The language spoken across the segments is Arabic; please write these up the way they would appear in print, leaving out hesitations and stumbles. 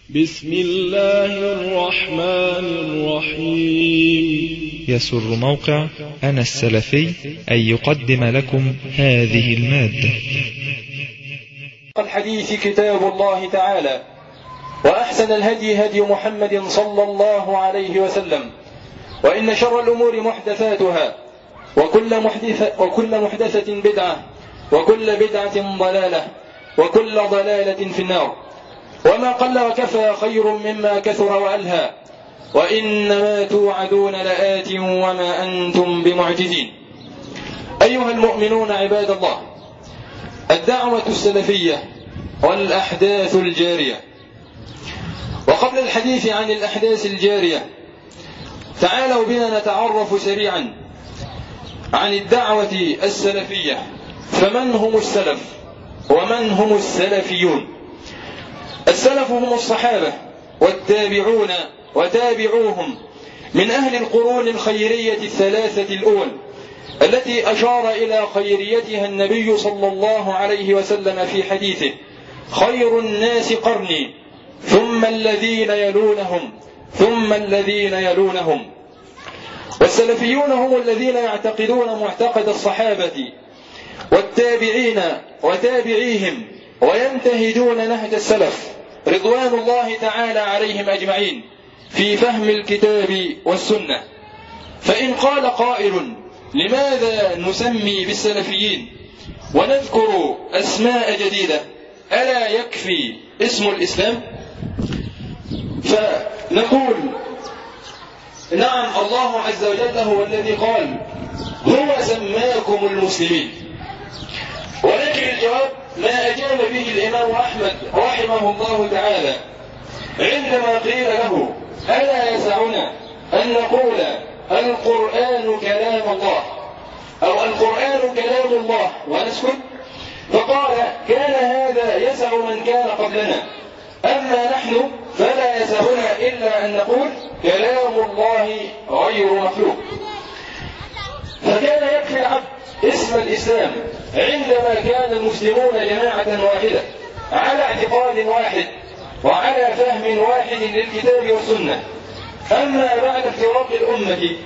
بسم الله الرحمن الرحيم. يسر موقع أنا السلفي أن يقدم لكم هذه المادة. الحديث كتاب الله تعالى، وأحسن الهدي هدي محمد صلى الله عليه وسلم، وإن شر الأمور محدثاتها، وكل محدثة بدعة، وكل بدعة ضلالة، وكل ضلالة في النار. وما قل وكفى خير مما كثر وألهى، وإنما توعدون لآت وما أنتم بمعجزين. أيها المؤمنون عباد الله، الدعوة السلفية والأحداث الجارية. وقبل الحديث عن الأحداث الجارية، تعالوا بنا نتعرف سريعا عن الدعوة السلفية. فمن هم السلف ومن هم السلفيون؟ السلف هم الصحابة والتابعون وتابعوهم من أهل القرون الخيرية الثلاثة الأول، التي أشار إلى خيريتها النبي صلى الله عليه وسلم في حديثه: خير الناس قرني ثم الذين يلونهم ثم الذين يلونهم. والسلفيون هم الذين يعتقدون معتقد الصحابة والتابعين وتابعيهم، وينتهجون نهج السلف رضوان الله تعالى عليهم أجمعين في فهم الكتاب والسنة. فإن قال قائل: لماذا نسمي بالسلفيين ونذكر أسماء جديدة؟ ألا يكفي اسم الإسلام؟ فنقول: نعم، الله عز وجل هو الذي قال: هو سماكم المسلمين. ولكن الجواب ما أجاب به الإمام أحمد رحمه الله تعالى عندما قيل له: ألا يسعنا أن نقول القرآن كلام الله أو القرآن كلام الله ونسكت؟ فقال: كان هذا يسع من كان قبلنا، أما نحن فلا يسعنا إلا أن نقول كلام الله غير مخلوق. فكان يكفي العبد اسم الإسلام عندما كان المسلمون جماعة واحدة على اعتقاد واحد وعلى فهم واحد للكتاب والسنة. أما بعد افتراق الأمة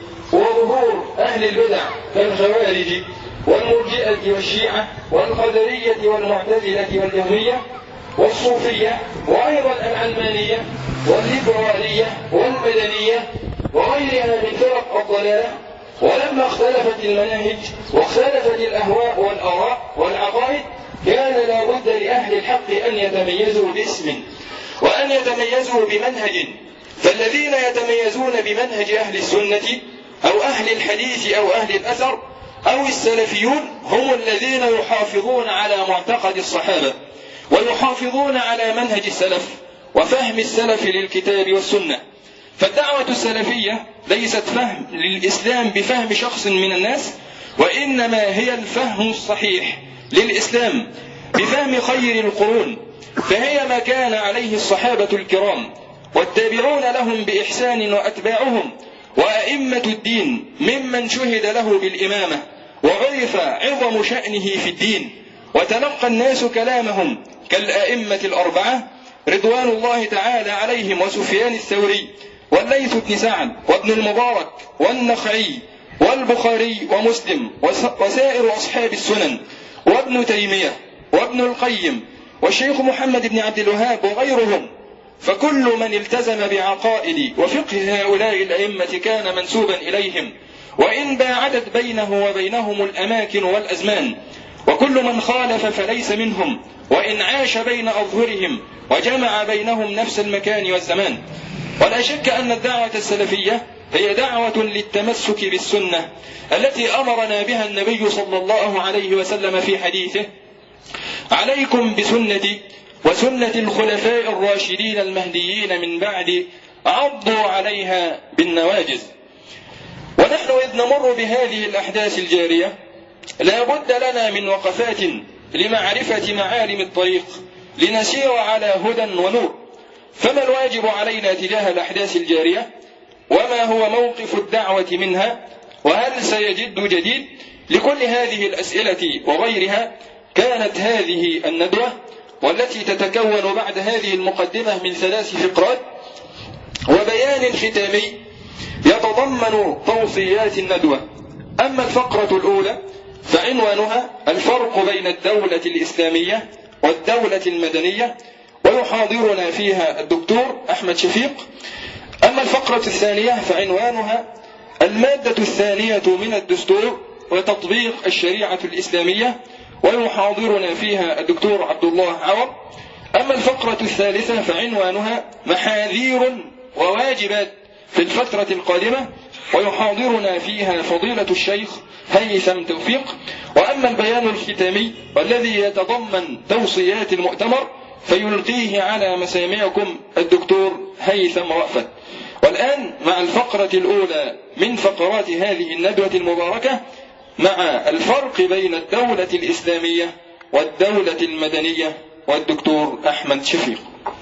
وظهور أهل البدع كالخوارج والمرجئة والشيعة والقدرية والمعتزلة والجهمية والصوفية، وأيضا العلمانية والليبرالية والمدنية وغيرها من فرق الضلالة، ولما اختلفت المناهج واختلفت الأهواء والآراء والعقائد، كان لا بد لأهل الحق أن يتميزوا باسم وأن يتميزوا بمنهج. فالذين يتميزون بمنهج أهل السنة أو أهل الحديث أو أهل الأثر أو السلفيون هم الذين يحافظون على معتقد الصحابة ويحافظون على منهج السلف وفهم السلف للكتاب والسنة. فالدعوة السلفية ليست فهم للإسلام بفهم شخص من الناس، وإنما هي الفهم الصحيح للإسلام بفهم خير القرون، فهي ما كان عليه الصحابة الكرام والتابعون لهم بإحسان وأتباعهم وأئمة الدين ممن شهد له بالإمامة وعرف عظم شأنه في الدين، وتلقى الناس كلامهم كالأئمة الأربعة رضوان الله تعالى عليهم، وسفيان الثوري والليث بن سعد وابن المبارك والنخعي والبخاري ومسلم وسائر أصحاب السنن وابن تيمية وابن القيم والشيخ محمد بن عبد الوهاب وغيرهم. فكل من التزم بعقائد وفقه هؤلاء الأئمة كان منسوبا إليهم، وإن باعدت بينه وبينهم الأماكن والأزمان. وكل من خالف فليس منهم، وإن عاش بين أظهرهم وجمع بينهم نفس المكان والزمان. ولا شك أن الدعوة السلفية هي دعوة للتمسك بالسنة التي أمرنا بها النبي صلى الله عليه وسلم في حديثه: عليكم بسنتي وسنة الخلفاء الراشدين المهديين من بعد، عضوا عليها بالنواجذ. ونحن إذ نمر بهذه الأحداث الجارية لا بد لنا من وقفات لمعرفة معالم الطريق لنسير على هدى ونور. فما الواجب علينا تجاه الأحداث الجارية؟ وما هو موقف الدعوة منها؟ وهل سيجد جديد؟ لكل هذه الأسئلة وغيرها كانت هذه الندوة والتي تتكون بعد هذه المقدمة من 3 فقرات وبيان ختامي يتضمن توصيات الندوة. أما الفقرة الأولى فعنوانها الفرق بين الدولة الإسلامية والدولة المدنية، ويحاضرنا فيها الدكتور أحمد شفيق. أما الفقرة الثانية فعنوانها المادة الثانية من الدستور وتطبيق الشريعة الإسلامية، ويحاضرنا فيها الدكتور عبد الله عوض. أما الفقرة الثالثة فعنوانها محاذير وواجبات في الفترة القادمة، ويحاضرنا فيها فضيلة الشيخ هيثم توفيق. وأما البيان الختامي والذي يتضمن توصيات المؤتمر فيلقيه على مسامعكم الدكتور هيثم رأفت. والآن مع الفقرة الأولى من فقرات هذه الندوة المباركة مع الفرق بين الدولة الإسلامية والدولة المدنية والدكتور أحمد شفيق.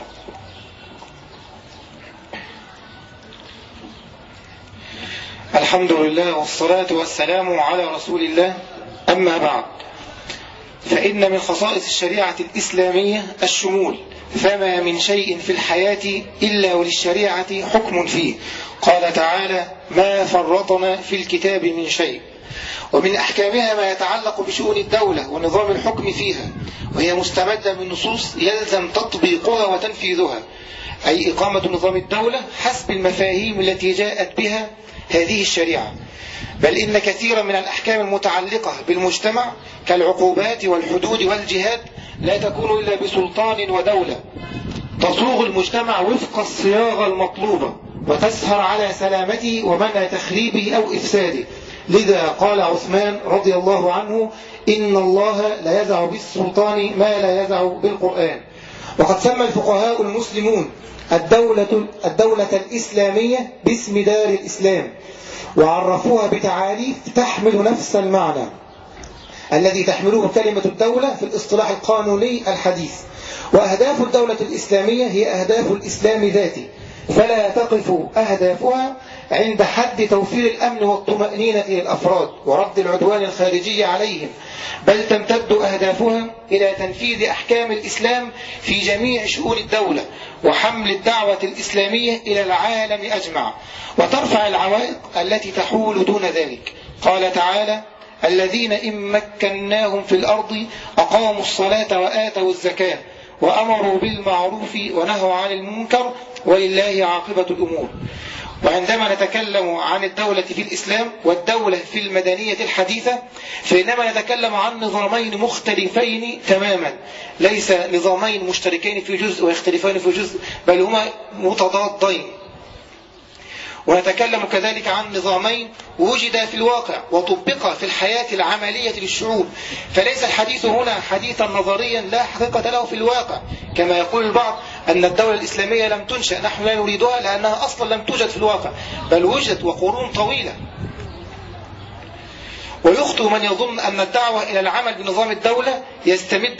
الحمد لله والصلاة والسلام على رسول الله. أما بعد، فإن من خصائص الشريعة الإسلامية الشمول، فما من شيء في الحياة إلا وللشريعة حكم فيه. قال تعالى: ما فرطنا في الكتاب من شيء. ومن أحكامها ما يتعلق بشؤون الدولة ونظام الحكم فيها، وهي مستمدة من نصوص يلزم تطبيقها وتنفيذها، أي إقامة نظام الدولة حسب المفاهيم التي جاءت بها هذه الشريعة. بل إن كثيرا من الأحكام المتعلقة بالمجتمع كالعقوبات والحدود والجهاد لا تكون إلا بسلطان ودولة تصوغ المجتمع وفق الصياغة المطلوبة وتسهر على سلامته ومنع تخريبه أو إفساده. لذا قال عثمان رضي الله عنه: إن الله لا يزع بالسلطان ما لا يزع بالقرآن. وقد سمى الفقهاء المسلمون الدولة الإسلامية باسم دار الإسلام، وعرفوها بتعاريف تحمل نفس المعنى الذي تحمله كلمة الدولة في الاصطلاح القانوني الحديث. وأهداف الدولة الإسلامية هي أهداف الإسلام ذاته، فلا تقف أهدافها عند حد توفير الأمن والطمأنينة للأفراد ورد العدوان الخارجي عليهم، بل تمتد أهدافها إلى تنفيذ أحكام الإسلام في جميع شؤون الدولة وحمل الدعوة الإسلامية إلى العالم أجمع، وترفع العوائق التي تحول دون ذلك. قال تعالى: الذين إن مكناهم في الأرض أقاموا الصلاة وآتوا الزكاة وأمروا بالمعروف ونهوا عن المنكر ولله عاقبة الأمور. وعندما نتكلم عن الدولة في الإسلام والدولة في المدنية الحديثة فإنما نتكلم عن نظامين مختلفين تماما، ليس نظامين مشتركين في جزء ويختلفان في جزء، بل هما متضادين. ونتكلم كذلك عن نظامين وجدا في الواقع وطبق في الحياة العملية للشعوب، فليس الحديث هنا حديثا نظريا لا حقيقة له في الواقع كما يقول البعض أن الدولة الإسلامية لم تنشأ. نحن لا نريدها لأنها أصلا لم توجد في الواقع، بل وجدت وقرون طويلة. ويخطئ من يظن أن الدعوة إلى العمل بنظام الدولة يستمد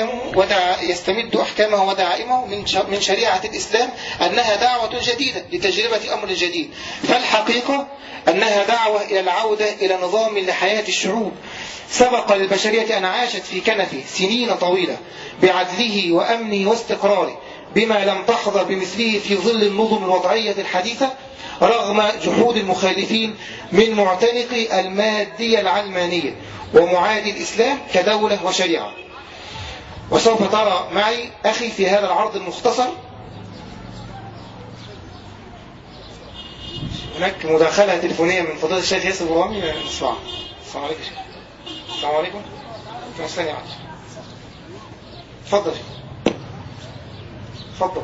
أحكامه ودعائمه من شريعة الإسلام أنها دعوة جديدة لتجربة أمر جديد، فالحقيقة أنها دعوة إلى العودة إلى نظام لحياة الشعوب سبق للبشرية أن عاشت في كنفه سنين طويلة بعدله وأمنه واستقراره، بما لم تحظى بمثله في ظل النظم الوضعية الحديثة رغم جحود المخالفين من معتنقي المادية العلمانية ومعادي الإسلام كدولة وشريعة. وسوف ترى معي أخي في هذا العرض المختصر هناك مداخلة تلفونية من فضيلة الشيخ ياسر برامي. نسمعها. السلام عليكم. السلام عليكم. ثانية واحدة. تفضل. تفضل.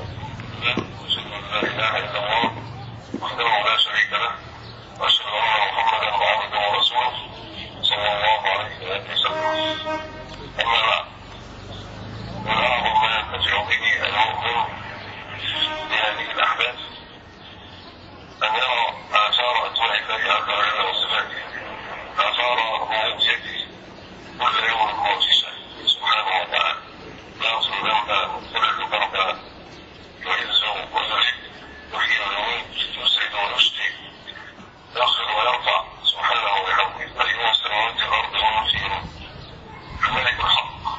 وحده لا شريك له، واشهد ان محمدا عبده ورسوله صلى الله عليه وسلم. اما بعد، من اعظم ما ينتفع به المؤمن بهذه الاحداث ان يرى اثار اسماء الله عز وجل وصفاته، اثار ربوبيته كل يوم معجزه سبحانه وتعالى، لا يغفر ذنبا ولا ذنبا، يعز ويذل، يحيي ويميت، يسعد ويشقي، يخفض ويرفع سبحانه وبحمده، قيوم السماوات والارض ومن فيهن، الملك الحق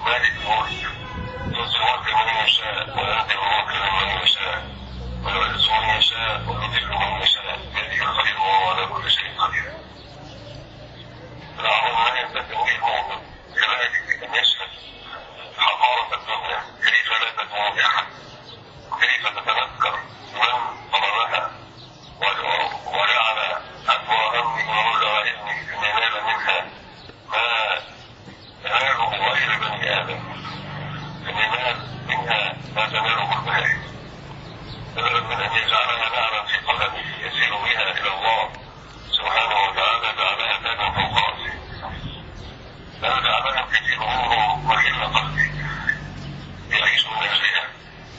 من أن يجعلها نعما في قلبه يسير بها إلى الله سبحانه وتعالى جعلها تاجا فوق رأسه، لا جعلها كثير أمره محل قلبه يعيش من أجلها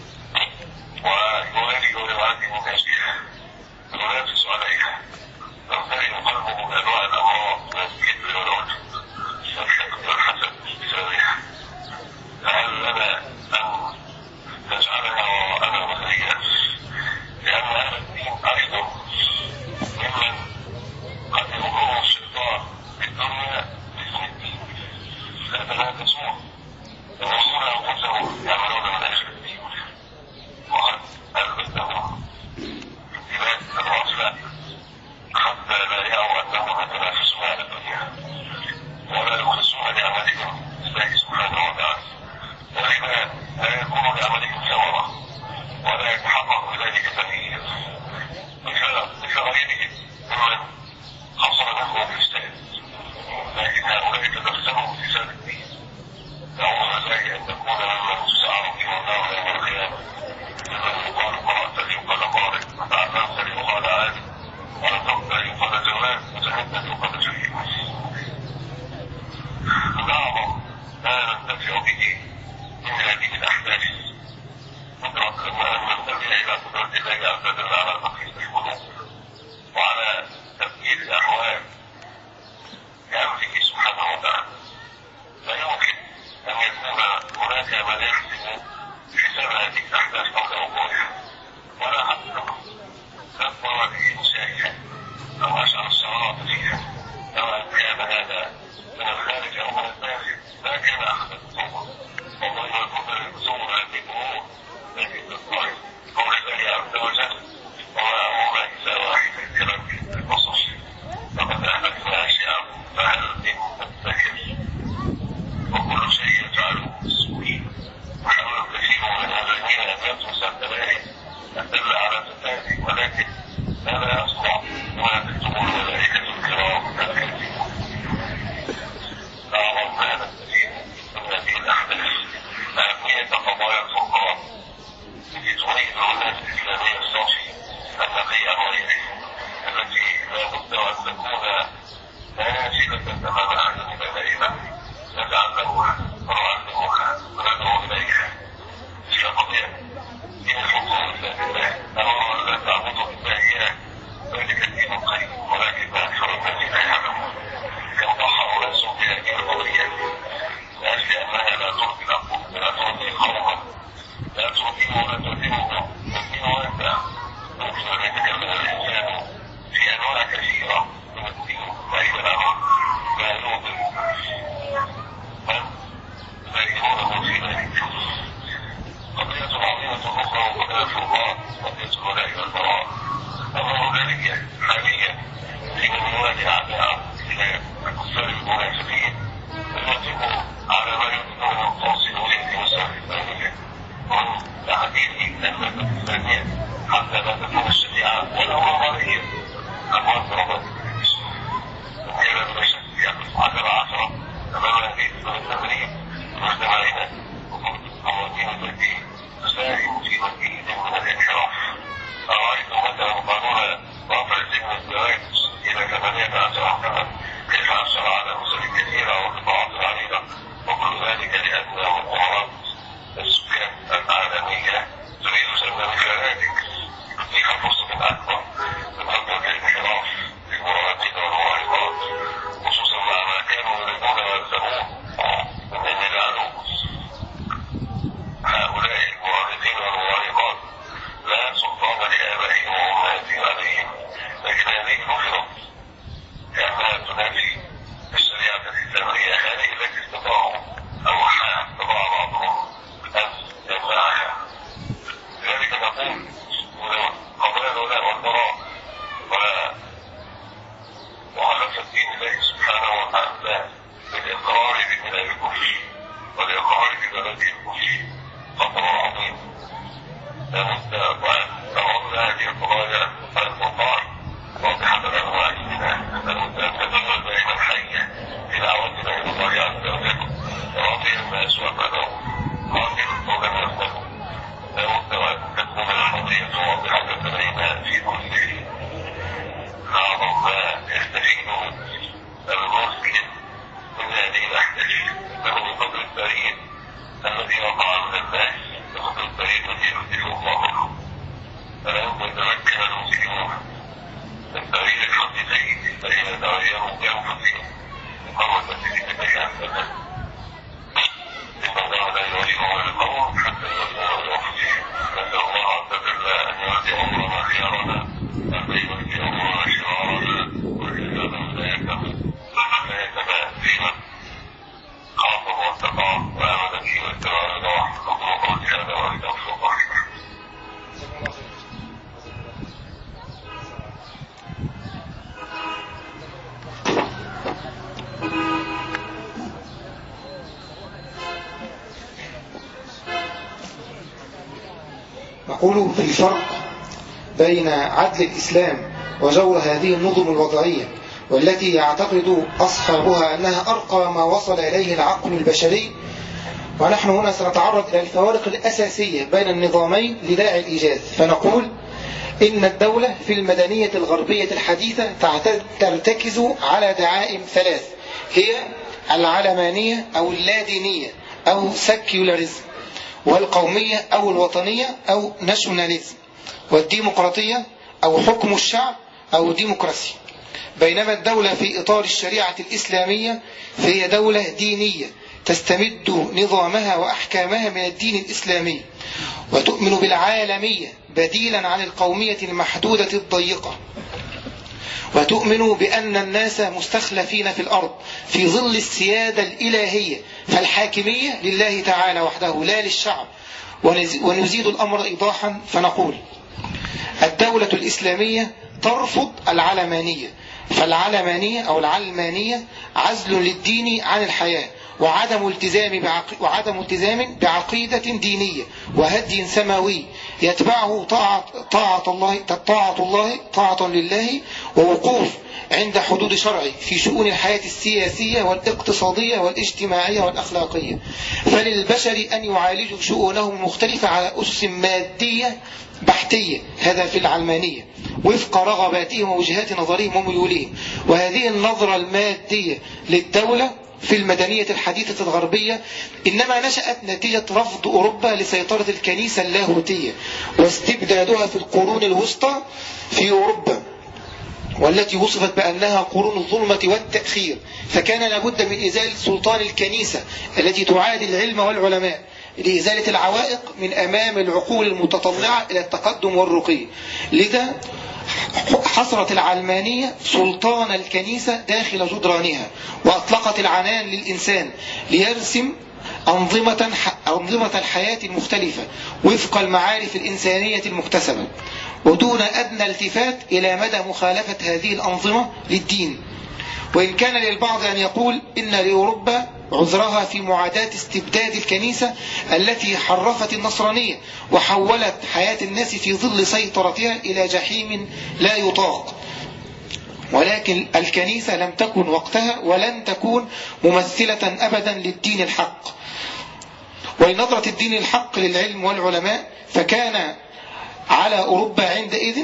ويوالي ويعادي من أجلها وينافس عليها، يمتلئ قلبه بأنواع الأمراض من الكبر والعجب والحقد والحسد بسببها. فهل لنا أن نجعلها وراءنا وهي لأن أهل الدين أيضا ممن قد يغرهم الشيطان في الدنيا باسم الدين، فيتنافسون يغرون أنفسهم يعملون من أجل الدين، وقد ألبسهم ابتلاء الغفلة حتى لا يروا أنهم يتنافسون على الدنيا ولا يخلصون لعملهم لله سبحانه وتعالى، ولما لا يكون لعملهم ثمرة ولا يتحقق بذلك تغيير مثل غيرهم ممن حصل له الفساد، لكن هؤلاء تدخلوا في فساد الدين. نعوذ بالله أن نكون ممن تسعر فيهم النار يوم القيامة، ممن يقال قرأت ليقال قارئ، وتعلمت ليقال عالم، ونطقت ليقال جواد، وجهدت ليقال جريء. الأعظم ما ننتفع به من هذه الأحداث ندرك أن ننتبه إلى قدرة الله عز وجل على تقليد القلوب وعلى تبديل الأحوال بأمره سبحانه وتعالى. لا يمكن أن يكون هناك من يحسن حساب هذه الأحداث قبل وقوعها، ولا حتى تذكر بإنشائها أو أشعر الصراط فيها، سواء كان هذا من الخارج أو من الداخل. لا كان أحد الصور والله يكون الصور هذه الأمور التي تضطرب بقول الله عز وجل وما أمرنا إلا واحدا كلمح بالبصر لقد أهلكنا أشياءهم فهل من مدكر وكل شيء يجعله بالسوء. وحاول كثير من الذين لم يدرسوا الكبائر أدل على فساده، ولكن هذا يصنع ما تكتبون الملائكة الكرام الكاتبين. أعظم ما نستفيد من هذه الأحداث أهمية قضايا الفقراء التي تريد الولاية الإسلامية الصافي النقية الغيري التي لا بد أن تكون نازلة أمام أعيننا دائما، نتعلمها ونعلمها وندعو إليها. هي قضية دين الحكم لله، أمر أن لا تعبدوا إلا إياه، ذلك الدين القيم، ولكن أكثر الناس لا يعلمون. كم ضحى أناس بهذه القضية لأجل أنها لا ترضي العقول، لا ترضي قوما، لا ترضي ولا ترضيهم. الدين واسع، ممكن أن يتكلم الإنسان في أنواع كثيرة من الدين بعيدا عن ما يوضي من يزيدونه في ذلك. قضية عظيمة أخرى وقضية الفرقان، قضية الولاء والبراء، أمر ذلك حاليا في من يواجه أعداء الإسلام الكفار المنافقين الذين على ما يمكنون أن توصلوا إليه في مسار الإسلامية من تعديل الأمة الإسلامية حتى لا تكون الشريعة ولا مرضية أمام ضربات الإسلام. وكذا من الشك يقف عشر أمام هذه التمرين مجتمعنا وقوانين التي تساهم في مزيد من الانحراف. أرأيتم مثلا قانون رفع سن الزواج إلى 18 سنة كيف أثر على أسر كثيرة وقطاعات عريضة، وكل ذلك لأن مؤامرات السكان العالمية تريد سن انفرادك تتيح فرصة أكبر لتطبيق الانحراف في المراهقين والمراهقات، خصوصا مع ما كانوا يريدون ويلزمون من أن يجعلوا هؤلاء المراهقين والمراهقات لا سلطان لآبائهم وأمهاتهم عليهم، لكن هذه نفرض لأنها تنافي الشريعة الإسلامية هذه التي استطاعوا أو استطاع بعضهم أن يمنعها. لذلك نقول قضايا الولاء والبراء ولا مخالفة دين الله سبحانه وتعالى بالإقرار ببلاد الكفر والإقرار ببلد الكفر خطر عظيم. لابد أن نعود هذه القضايا على الفرقان واضحة الأنواع منها، لابد أن تكون دائما حية في دعوتنا إلى الله عز وجل. رضي الناس وبدأوا قاتلوا ولم يفتنوا، لابد أن تكون القضية واضحة نقول في الفرق بين عدل الإسلام وجور هذه النظم الوضعية والتي يعتقد أصحابها أنها أرقى ما وصل إليه العقل البشري. ونحن هنا سنتعرض إلى الفوارق الأساسية بين النظامين لداعي الإيجاز. فنقول إن الدولة في المدنية الغربية الحديثة ترتكز على دعائم ثلاث، هي العلمانية أو اللادينية أو سكيولاريزم، والقومية أو الوطنية أو ناشوناليزم، والديمقراطية أو حكم الشعب أو ديمقراسي. بينما الدولة في إطار الشريعة الإسلامية فهي دولة دينية تستمد نظامها وأحكامها من الدين الإسلامي، وتؤمن بالعالمية بديلا عن القومية المحدودة الضيقة، وتؤمن بأن الناس مستخلفين في الأرض في ظل السيادة الإلهية، فالحاكمية لله تعالى وحده لا للشعب. ونزيد الأمر إيضاحا فنقول الدولة الإسلامية ترفض العلمانية، فالعلمانية أو العلمانية عزل للدين عن الحياة وعدم التزام بعقيدة دينية وهدي سماوي يتبعه طاعة لله ووقوف عند حدود شرعه في شؤون الحياة السياسية والاقتصادية والاجتماعية والأخلاقية. فللبشر أن يعالجوا شؤونهم المختلفة على أسس مادية بحتية، هذا في العلمانية، وفق رغباتهم ووجهات نظرهم وميولهم. وهذه النظرة المادية للدولة في المدنية الحديثة الغربية إنما نشأت نتيجة رفض أوروبا لسيطرة الكنيسة اللاهوتية واستبدادها في القرون الوسطى في أوروبا، والتي وصفت بأنها قرون الظلمة والتأخير. فكان لابد من إزالة سلطان الكنيسة التي تعادي العلم والعلماء لإزالة العوائق من أمام العقول المتطلعة إلى التقدم والرقي. لذا حصرت العلمانية سلطان الكنيسة داخل جدرانها، وأطلقت العنان للإنسان ليرسم أنظمة الحياة المختلفة وفق المعارف الإنسانية المكتسبة، ودون أدنى التفات إلى مدى مخالفة هذه الأنظمة للدين. وإن كان للبعض أن يقول إن لأوروبا عذرها في معاداة استبداد الكنيسة التي حرفت النصرانية وحولت حياة الناس في ظل سيطرتها إلى جحيم لا يطاق، ولكن الكنيسة لم تكن وقتها ولن تكون ممثلة أبدا للدين الحق ولنظرة الدين الحق للعلم والعلماء. فكان على أوروبا عندئذ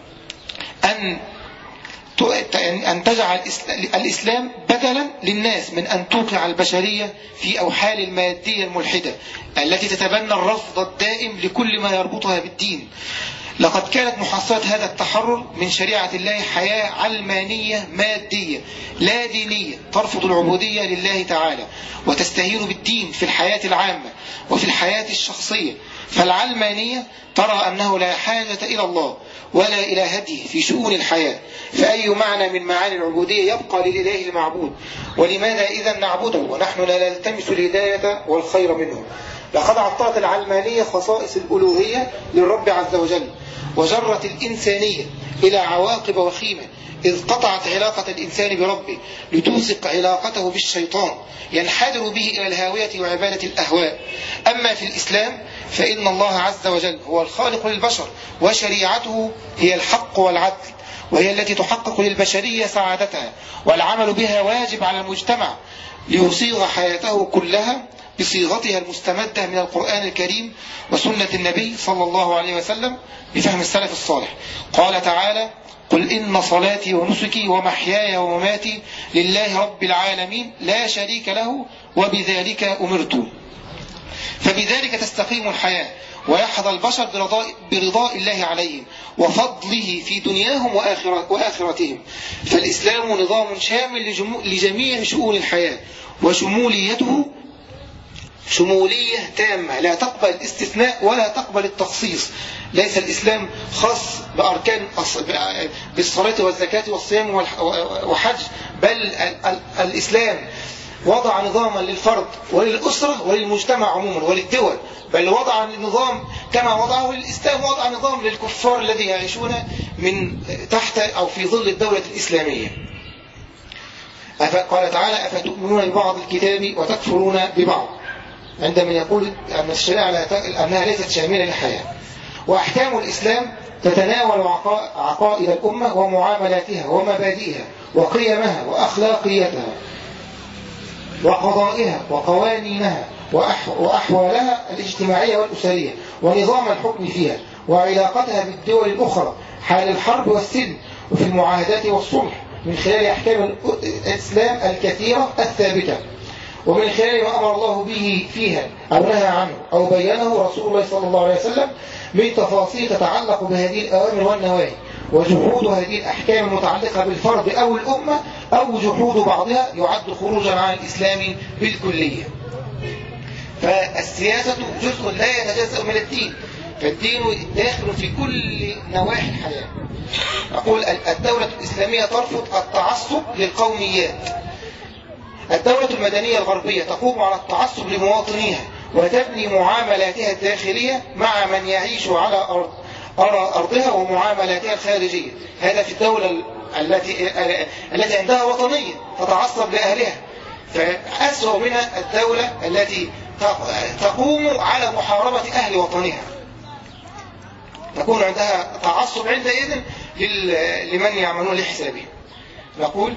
أن تجعل الإسلام بدلا للناس من أن توقع البشرية في أوحال المادية الملحدة التي تتبنى الرفض الدائم لكل ما يربطها بالدين. لقد كانت محصلة هذا التحرر من شريعة الله حياة علمانية مادية لا دينية ترفض العبودية لله تعالى وتستهين بالدين في الحياة العامة وفي الحياة الشخصية. فالعلمانية ترى أنه لا حاجة إلى الله ولا إلى هديه في شؤون الحياة، فأي معنى من معاني العبودية يبقى للإله المعبود؟ ولماذا إذا نعبده ونحن لا نلتمس الهداية والخير منه؟ لقد عطلت العلمانية خصائص الألوهية للرب عز وجل، وجرت الإنسانية إلى عواقب وخيمة، إذ قطعت علاقة الإنسان بربه لتوثق علاقته بالشيطان ينحدر به إلى الهاوية وعبادة الأهواء. أما في الإسلام فإن الله عز وجل هو الخالق للبشر، وشريعته هي الحق والعدل، وهي التي تحقق للبشرية سعادتها، والعمل بها واجب على المجتمع ليصيغ حياته كلها بصيغتها المستمدة من القرآن الكريم وسنة النبي صلى الله عليه وسلم بفهم السلف الصالح. قال تعالى: قل إن صلاتي ونسكي ومحياي ومماتي لله رب العالمين لا شريك له وبذلك أمرت. فبذلك تستقيم الحياة ويحظى البشر برضاء الله عليهم وفضله في دنياهم وآخرتهم. فالإسلام نظام شامل لجميع شؤون الحياة، وشموليته شمولية تامة لا تقبل الاستثناء ولا تقبل التخصيص. ليس الإسلام خاص بأركان بالصلاة والزكاة والصيام وحج، بل الإسلام وضع نظاما للفرد وللأسرة وللمجتمع عموما وللدول، بل وضع النظام كما وضعه للإسلام وضع نظام للكفار الذي يعيشون من تحت أو في ظل الدولة الإسلامية. قال تعالى: أفتؤمنون ببعض الكتاب وتكفرون ببعض، عندما يقول أن الشريعة أنها ليست شاملة للحياة. وأحكام الإسلام تتناول عقائد الأمة ومعاملاتها ومبادئها وقيمها وأخلاقيتها وقضائها وقوانينها وأحوالها الاجتماعية والأسرية ونظام الحكم فيها وعلاقتها بالدول الأخرى حال الحرب والسلم وفي المعاهدات والصلح من خلال أحكام الإسلام الكثيرة الثابتة ومن خلال ما أمر الله به فيها أو نهى عنه أو بينه رسول الله صلى الله عليه وسلم من تفاصيل تتعلق بهذه الأوامر والنواهي وجحود هذه الأحكام المتعلقة بالفرد أو الأمة أو جحود بعضها يعد خروجا عن الإسلام بالكلية. فالسياسة جزء لا يتجزأ من الدين، فالدين داخل في كل نواحي الحياة. أقول الدولة الإسلامية ترفض التعصب للقوميات. الدولة المدنية الغربية تقوم على التعصب لمواطنيها وتبني معاملاتها الداخلية مع من يعيش على أرضها ومعاملاتها الخارجية. هذا في الدولة التي عندها وطنية تتعصب لأهلها. فأسوأ منها الدولة التي تقوم على محاربة أهل وطنها، تكون عندها تعصب عندئذ لمن يعملون لحسابهم. نقول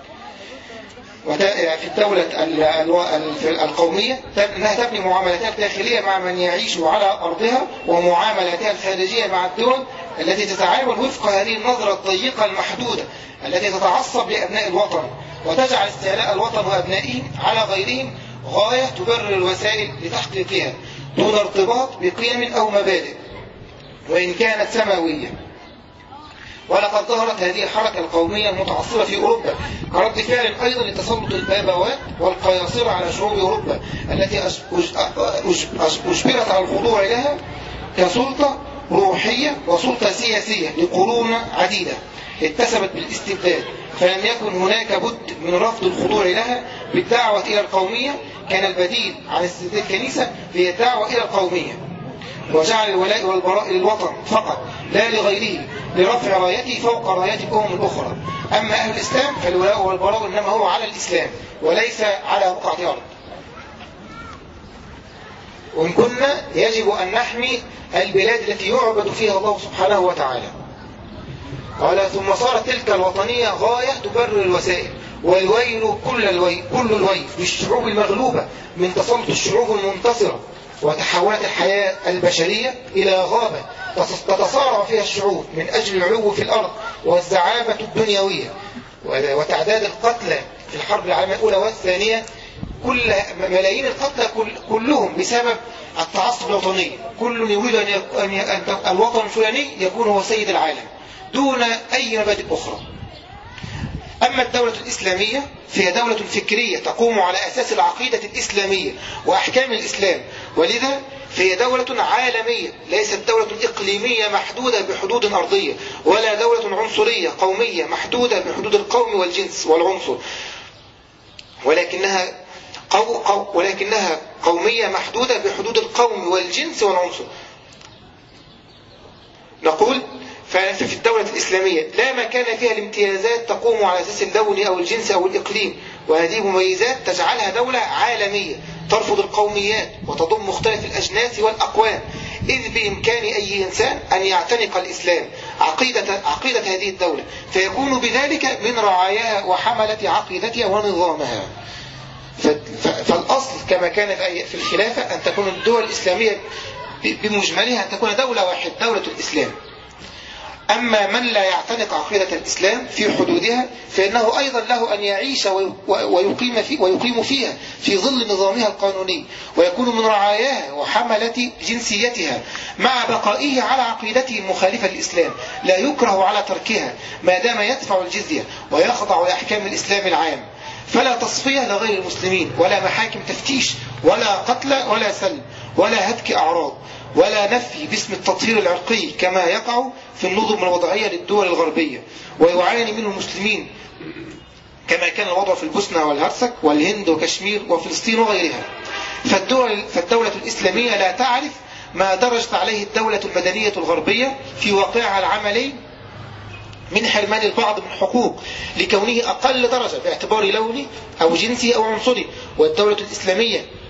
في الدولة القومية أنها تبني معاملاتها الداخلية مع من يعيش على أرضها ومعاملاتها الخارجية مع الدول التي تتعامل وفق هذه النظرة الضيقة المحدودة التي تتعصب لأبناء الوطن وتجعل استعلاء الوطن وأبنائه على غيرهم غاية تبرر الوسائل لتحقيقها دون ارتباط بقيم أو مبادئ وإن كانت سماوية. ولقد ظهرت هذه الحركة القومية المتعصبة في أوروبا كرد فعل أيضا لتسلط البابوات والقياصرة على شعوب أوروبا التي أجبرت على الخضوع لها كسلطة روحية وسلطة سياسية لقرون عديدة اتسمت بالاستبداد، فلم يكن هناك بد من رفض الخضوع لها بالدعوة إلى القومية. كان البديل عن استبداد الكنيسة هي الدعوة إلى القومية وجعل الولاء والبراء للوطن فقط لا لغيره لرفع رايته فوق رايات الأمم الأخرى. أما أهل الإسلام فالولاء والبراء إنما هو على الإسلام وليس على بقعة أرض. وإن كنا يجب أن نحمي البلاد التي يعبد فيها الله سبحانه وتعالى. قال ثم صارت تلك الوطنية غاية تبرر الوسائل والويل كل الويل بالشعوب المغلوبة من تسلط الشعوب المنتصرة. وتحولت الحياة البشرية إلى غابة تتصارع فيها الشعوب من أجل العلو في الأرض والزعامة الدنيوية وتعداد القتلى في الحرب العالمية الأولى والثانية. كل ملايين القتلى كلهم بسبب التعصب الوطني. كل يريد أن الوطن الفلاني يكون هو سيد العالم دون أي مبادئ أخرى. أما الدولة الإسلامية فهي دولة فكرية تقوم على أساس العقيدة الإسلامية وأحكام الإسلام، ولذا فهي دولة عالمية ليست دولة إقليمية محدودة بحدود أرضية، ولا دولة عنصرية قومية محدودة بحدود القوم والجنس والعنصر، ولكنها قومية محدودة بحدود القوم والجنس والعنصر. نقول ففي الدولة الإسلامية لا مكان فيها الامتيازات تقوم على أساس اللون أو الجنس أو الإقليم، وهذه مميزات تجعلها دولة عالمية ترفض القوميات وتضم مختلف الأجناس والأقوام، إذ بإمكان أي إنسان أن يعتنق الإسلام عقيدة هذه الدولة فيكون بذلك من رعاياها وحملة عقيدتها ونظامها. فالأصل كما كان في الخلافة أن تكون الدول الإسلامية بمجملها أن تكون دولة واحدة دولة الإسلام. أما من لا يعتنق عقيدة الإسلام في حدودها فإنه أيضا له أن يعيش ويقيم فيها في ظل نظامها القانوني ويكون من رعاياها وحملة جنسيتها مع بقائه على عقيدته المخالفة للإسلام، لا يكره على تركها ما دام يدفع الجزية ويخضع لأحكام الإسلام العام. فلا تصفية لغير المسلمين ولا محاكم تفتيش ولا قتل ولا سلب ولا هتك أعراض ولا نفي باسم التطهير العرقي كما يقع في النظم الوضعية للدول الغربية ويعاني منه المسلمين كما كان الوضع في البوسنة والهرسك والهند وكشمير وفلسطين وغيرها. فالدولة الإسلامية لا تعرف ما درجت عليه الدولة المدنية الغربية في واقعها العملي من حرمان البعض من حقوق لكونه أقل درجة باعتبار لوني أو جنسي أو عنصري. والدولة الإسلامية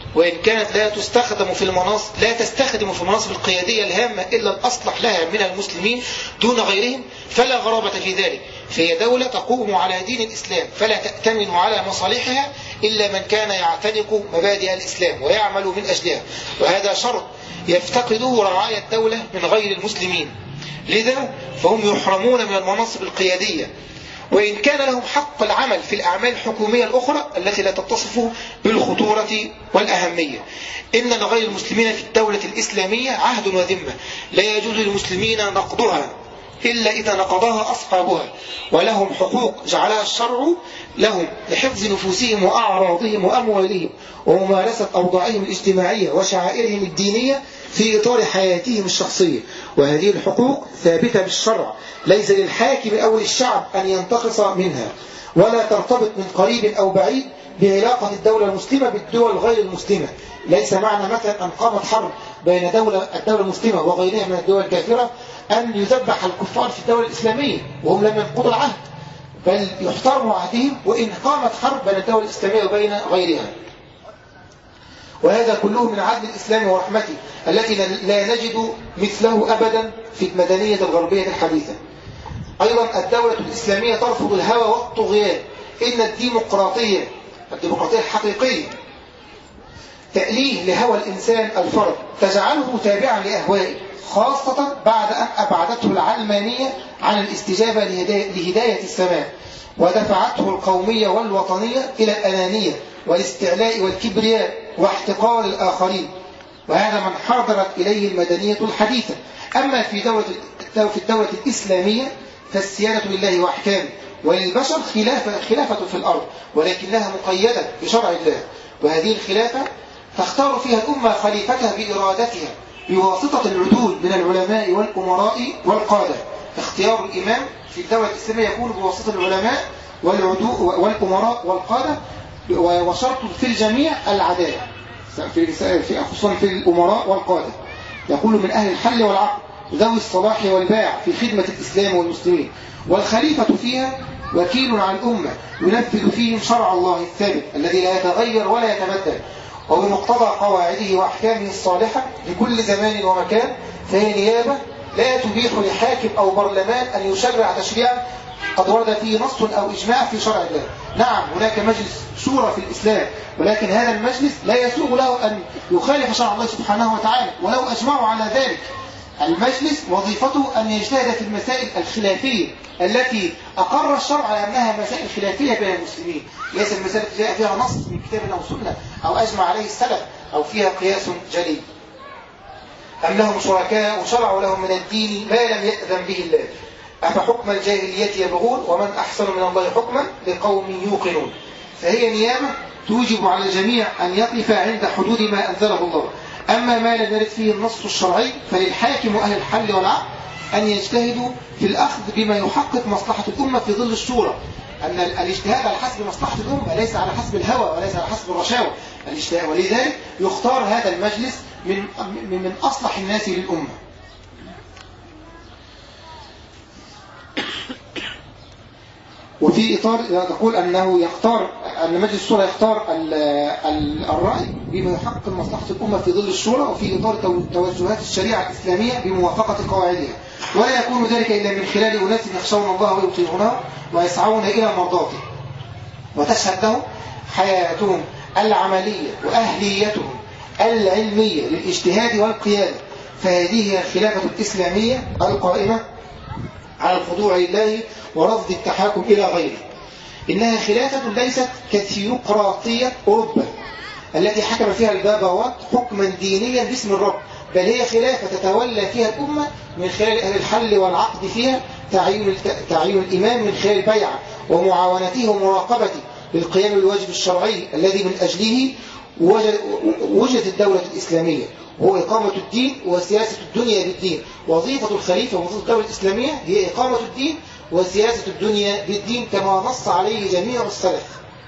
وإن كانت لا تستخدم في المناصب القيادية الهامة إلا الأصلح لها من المسلمين دون غيرهم فلا غرابة في ذلك. فهي دولة تقوم على دين الإسلام فلا تأتمن على مصالحها إلا من كان يعتنق مبادئ الإسلام ويعمل من أجلها، وهذا شرط يفتقده رعايا الدولة من غير المسلمين. لذا فهم يحرمون من المناصب القيادية، وإن كان لهم حق العمل في الأعمال الحكومية الأخرى التي لا تتصف بالخطورة والأهمية. إن لغير المسلمين في الدولة الإسلامية عهد وذمة لا يجوز للمسلمين نقضها إلا إذا نقضها أصحابها، ولهم حقوق جعلها الشرع لهم لحفظ نفوسهم وأعراضهم وأموالهم وممارسة أوضاعهم الاجتماعية وشعائرهم الدينية في إطار حياتهم الشخصية. وهذه الحقوق ثابتة بالشرع، ليس للحاكم أو للشعب أن ينتقص منها، ولا ترتبط من قريب أو بعيد بعلاقة الدولة المسلمة بالدول غير المسلمة. ليس معنى مثلا أن قامت حرب بين الدولة المسلمة وغيرها من الدول الكافرة أن يذبح الكفار في الدولة الإسلامية وهم لم ينقضوا العهد، بل يحترموا عهدهم وإن قامت حرب بين الدولة الإسلامية وبين غيرها. وهذا كله من عدل الإسلام ورحمته التي لا نجد مثله أبدا في المدنية الغربية الحديثة. أيضا الدولة الإسلامية ترفض الهوى والطغيان. إن الديمقراطية الحقيقية تأليه لهوى الإنسان الفرد تجعله تابعا لأهوائه، خاصة بعد أن أبعدته العلمانية عن الاستجابة لهداية السماء، ودفعته القومية والوطنية إلى الأنانية والاستعلاء والكبرياء واحتقار الآخرين، وهذا من حضرت إليه المدنية الحديثة. أما في الدولة الإسلامية فالسيادة لله وأحكامه، وللبشر خلافة في الأرض ولكنها مقيدة بشرع الله، وهذه الخلافة تختار فيها الأمة خليفتها بإرادتها بواسطة العدول من العلماء والأمراء والقادة. اختيار الإمام في الدولة الإسلامية يكون بواسطة العلماء والأمراء والقادة، وشرط في الجميع العدالة، خصوصا في الأمراء والقادة يقول من أهل الحل والعقل ذوي الصلاح والباع في خدمة الإسلام والمسلمين، والخليفة فيها وكيل عن الأمة ينفذ فيهم شرع الله الثابت الذي لا يتغير ولا يتبدل، وبمقتضى قواعده وأحكامه الصالحة لكل زمان ومكان. فهي نيابة لا تبيح لحاكم أو برلمان أن يشرع تشريعا قد ورد فيه نص أو إجماع في شرع الله. نعم هناك مجلس شورى في الإسلام، ولكن هذا المجلس لا يسوغ له أن يخالف شرع الله سبحانه وتعالى ولو أجمعوا على ذلك. المجلس وظيفته أن يجتهد في المسائل الخلافية التي أقر الشرع على أنها مسائل خلافية بين المسلمين، ليس المسائل التي فيها نص من كتاب أو سنة أو أجمع عليه السلف أو فيها قياس جلي. أم لهم شركاء وشرعوا لهم من الدين ما لم يأذن به الله أفحكم الجاهلية يبغون ومن أحسن من الله حكما لقوم يوقنون. فهي نيامة توجب على الجميع أن يقف عند حدود ما أنزله الله. أما ما لم يرد فيه النص الشرعي فللحاكم وأهل الحل والعقل أن يجتهدوا في الأخذ بما يحقق مصلحة الأمة في ظل الشورى. أن الاجتهاد على حسب مصلحة الأمة ليس على حسب الهوى وليس على حسب الرشاوى الاجتهاد، ولذلك يختار هذا المجلس من أصلح الناس للأمة. وفي إطار تقول أنه يختار أن مجلس الشورى يختار الرأي بما يحقق مصلحة الأمة في ظل الشورى وفي إطار توجهات الشريعة الإسلامية بموافقة قواعدها، ولا يكون ذلك إلا من خلال أناس يخشون الله ويطيعونه ويسعون إلى مرضاته، وتشهد له حياتهم العملية وأهليتهم العلمية للاجتهاد والقيادة. فهذه هي الخلافة الإسلامية القائمة على الخضوع لله ورفض التحاكم إلى غيره. إنها خلافة ليست كثيوقراطية أوروبا التي حكم فيها البابوات حكما دينيا باسم الرب، بل هي خلافة تتولى فيها الأمة من خلال أهل الحل والعقد فيها تعيين الإمام من خلال البيعة ومعاونته ومراقبته للقيام بالواجب الشرعي الذي من أجله وجدت الدولة الإسلامية، وهو إقامة الدين وسياسة الدنيا بالدين. وظيفة الخليفة ووظيفة الدولة الإسلامية هي إقامة الدين وسياسة الدنيا بالدين كما نص عليه جميع السلف.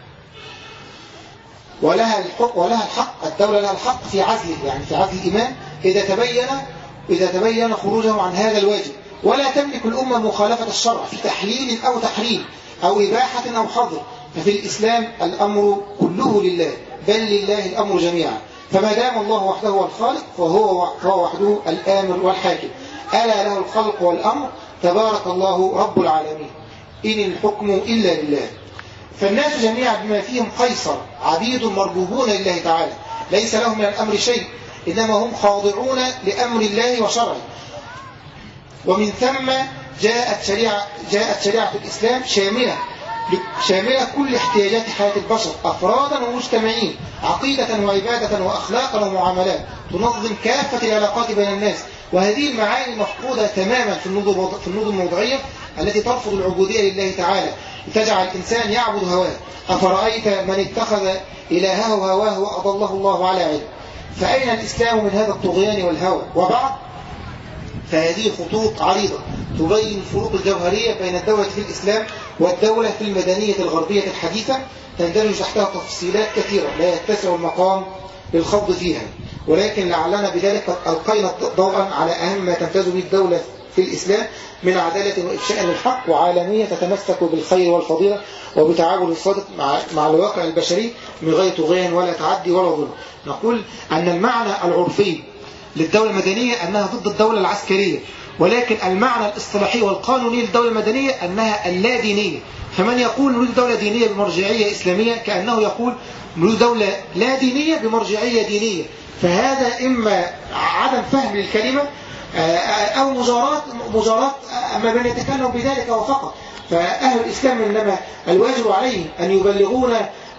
ولها الحق الدولة لها الحق في عزله، يعني في عزل الإمام إذا تبين خروجه عن هذا الواجب، ولا تملك الأمة مخالفة الشرع في تحليل أو تحريم أو إباحة أو حظر. ففي الإسلام الأمر كله لله، بل لله الأمر جميعا. فما دام الله وحده هو الخالق فهو وحده الآمر والحاكم. ألا له الخلق والأمر تبارك الله رب العالمين إن الحكم إلا لله. فالناس جميعا بما فيهم قيصر عبيد مربوبون لله تعالى، ليس لهم من الأمر شيء، إنما هم خاضعون لأمر الله وشرعه. ومن ثم جاءت شريعة الإسلام شاملة كل احتياجات حياة البشر أفرادا ومجتمعين، عقيدة وعبادة وأخلاقا ومعاملات، تنظم كافة العلاقات بين الناس. وهذه المعاني مفقودة تماما في النظم الوضعية التي ترفض العبودية لله تعالى، تجعل الإنسان يعبد هواه. أفرأيت من اتخذ إلهه هواه وأضله الله على علم. فأين الإسلام من هذا الطغيان والهوى؟ وبعد فهذه خطوط عريضة تبين الفروق الجوهرية بين الدولة في الإسلام والدولة في المدنية الغربية الحديثة، تندرج تحتها تفصيلات كثيرة لا يتسع المقام للخوض فيها، ولكن لعلنا بذلك قد ألقينا ضوءا على أهم ما تمتاز به الدولة في الإسلام من عدالة وإفشاء الحق وعالمية تتمسك بالخير والفضيلة وبتعامل الصادق مع الواقع البشري من غير طغيان ولا تعدي ولا ظلم. نقول أن المعنى العرفي للدولة المدنية أنها ضد الدولة العسكرية، ولكن المعنى الاصطلاحي والقانوني للدولة المدنية أنها اللا دينية. فمن يقول نريد دولة دينية بمرجعية إسلامية كأنه يقول نريد دولة لا دينية بمرجعية دينية. فهذا إما عدم فهم للكلمة أو مجارات أما من يتكلم بذلك وفقط. فأهل الإسلام إنما الواجب عليهم أن يبلغون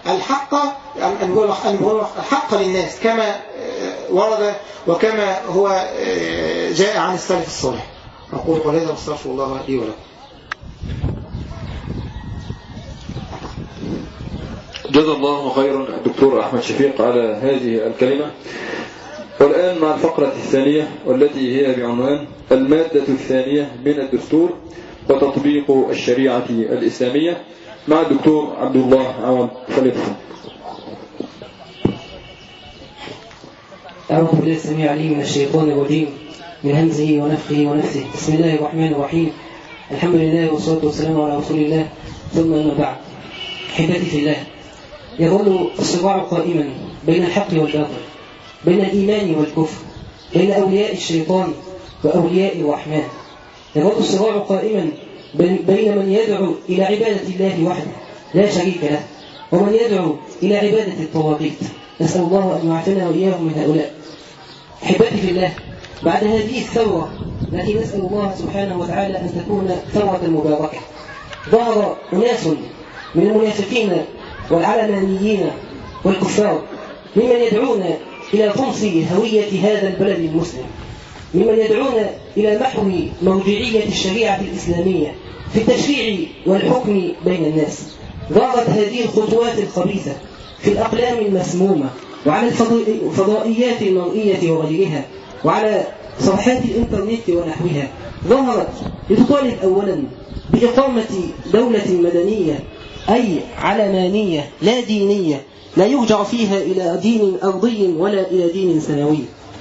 الحق للناس كما ورد وكما هو جاء عن السلف الصالح. أقول قولي هذا واستغفر الله لي ولكم. جزا الله خيرا الدكتور أحمد شفيق على هذه الكلمة. والآن مع الفقرة الثانية والتي هي بعنوان المادة الثانية من الدستور وتطبيق الشريعة الإسلامية مع الدكتور عبد الله عوض فليتفضل. أعوذ بالله السميع العليم من الشيطان الرجيم من همزه ونفخه ونفثه. بسم الله الرحمن الرحيم. الحمد لله والصلاة والسلام على رسول الله، ثم أما بعد. أحبتي في الله، يظل الصراع قائما بين الحق والباطل، بين الإيمان والكفر، بين أولياء الشيطان وأولياء الرحمن. يظل الصراع قائما بين من يدعو إلى عبادة الله وحده لا شريك له ومن يدعو إلى عبادة الطواغيت. نسأل الله أن يعافينا وإياهم من هؤلاء. أحبتي في الله، بعد هذه الثورة التي نسأل الله سبحانه وتعالى أن تكون ثورة مباركة، ظهر أناس من المنافقين والعلمانيين والكفار ممن يدعون إلى طمس هوية هذا البلد المسلم، ممن يدعون إلى محو موضوعية الشريعة الإسلامية في التشريع والحكم بين الناس. ظهرت هذه الخطوات الخبيثة في الأقلام المسمومة وعلى الفضائيات المرئية وغيرها وعلى صفحات الإنترنت ونحوها. ظهرت لتطالب أولا بإقامة دولة مدنية أي علمانية لا دينية، لا يرجع فيها إلى دين أرضي ولا إلى دين سماوي.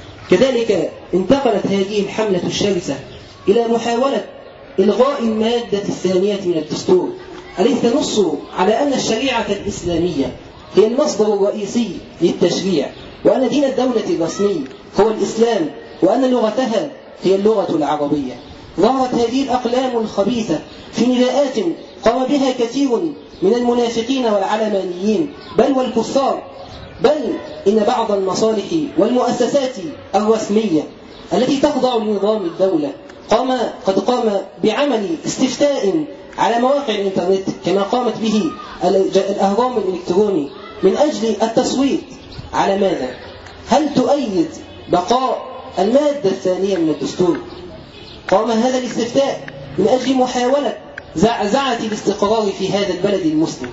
كذلك انتقلت هذه الحملة الشرسة إلى محاولة إلغاء المادة الثانية من الدستور التي تنص على أن الشريعة الإسلامية هي المصدر الرئيسي للتشريع، وأن دين الدولة الرسمي هو الإسلام، وأن لغتها هي اللغة العربية. ظهرت هذه الأقلام الخبيثة في نداءات قام بها كثير من المنافقين والعلمانيين بل والكفار، بل إن بعض المصالح والمؤسسات الرسمية التي تخضع لنظام الدولة قد قام بعمل استفتاء على مواقع الإنترنت كما قامت به الأهرام الإلكتروني من أجل التصويت على ماذا؟ هل تؤيد بقاء المادة الثانية من الدستور؟ قام هذا الاستفتاء من أجل محاولة زعزعة الاستقرار في هذا البلد المسلم.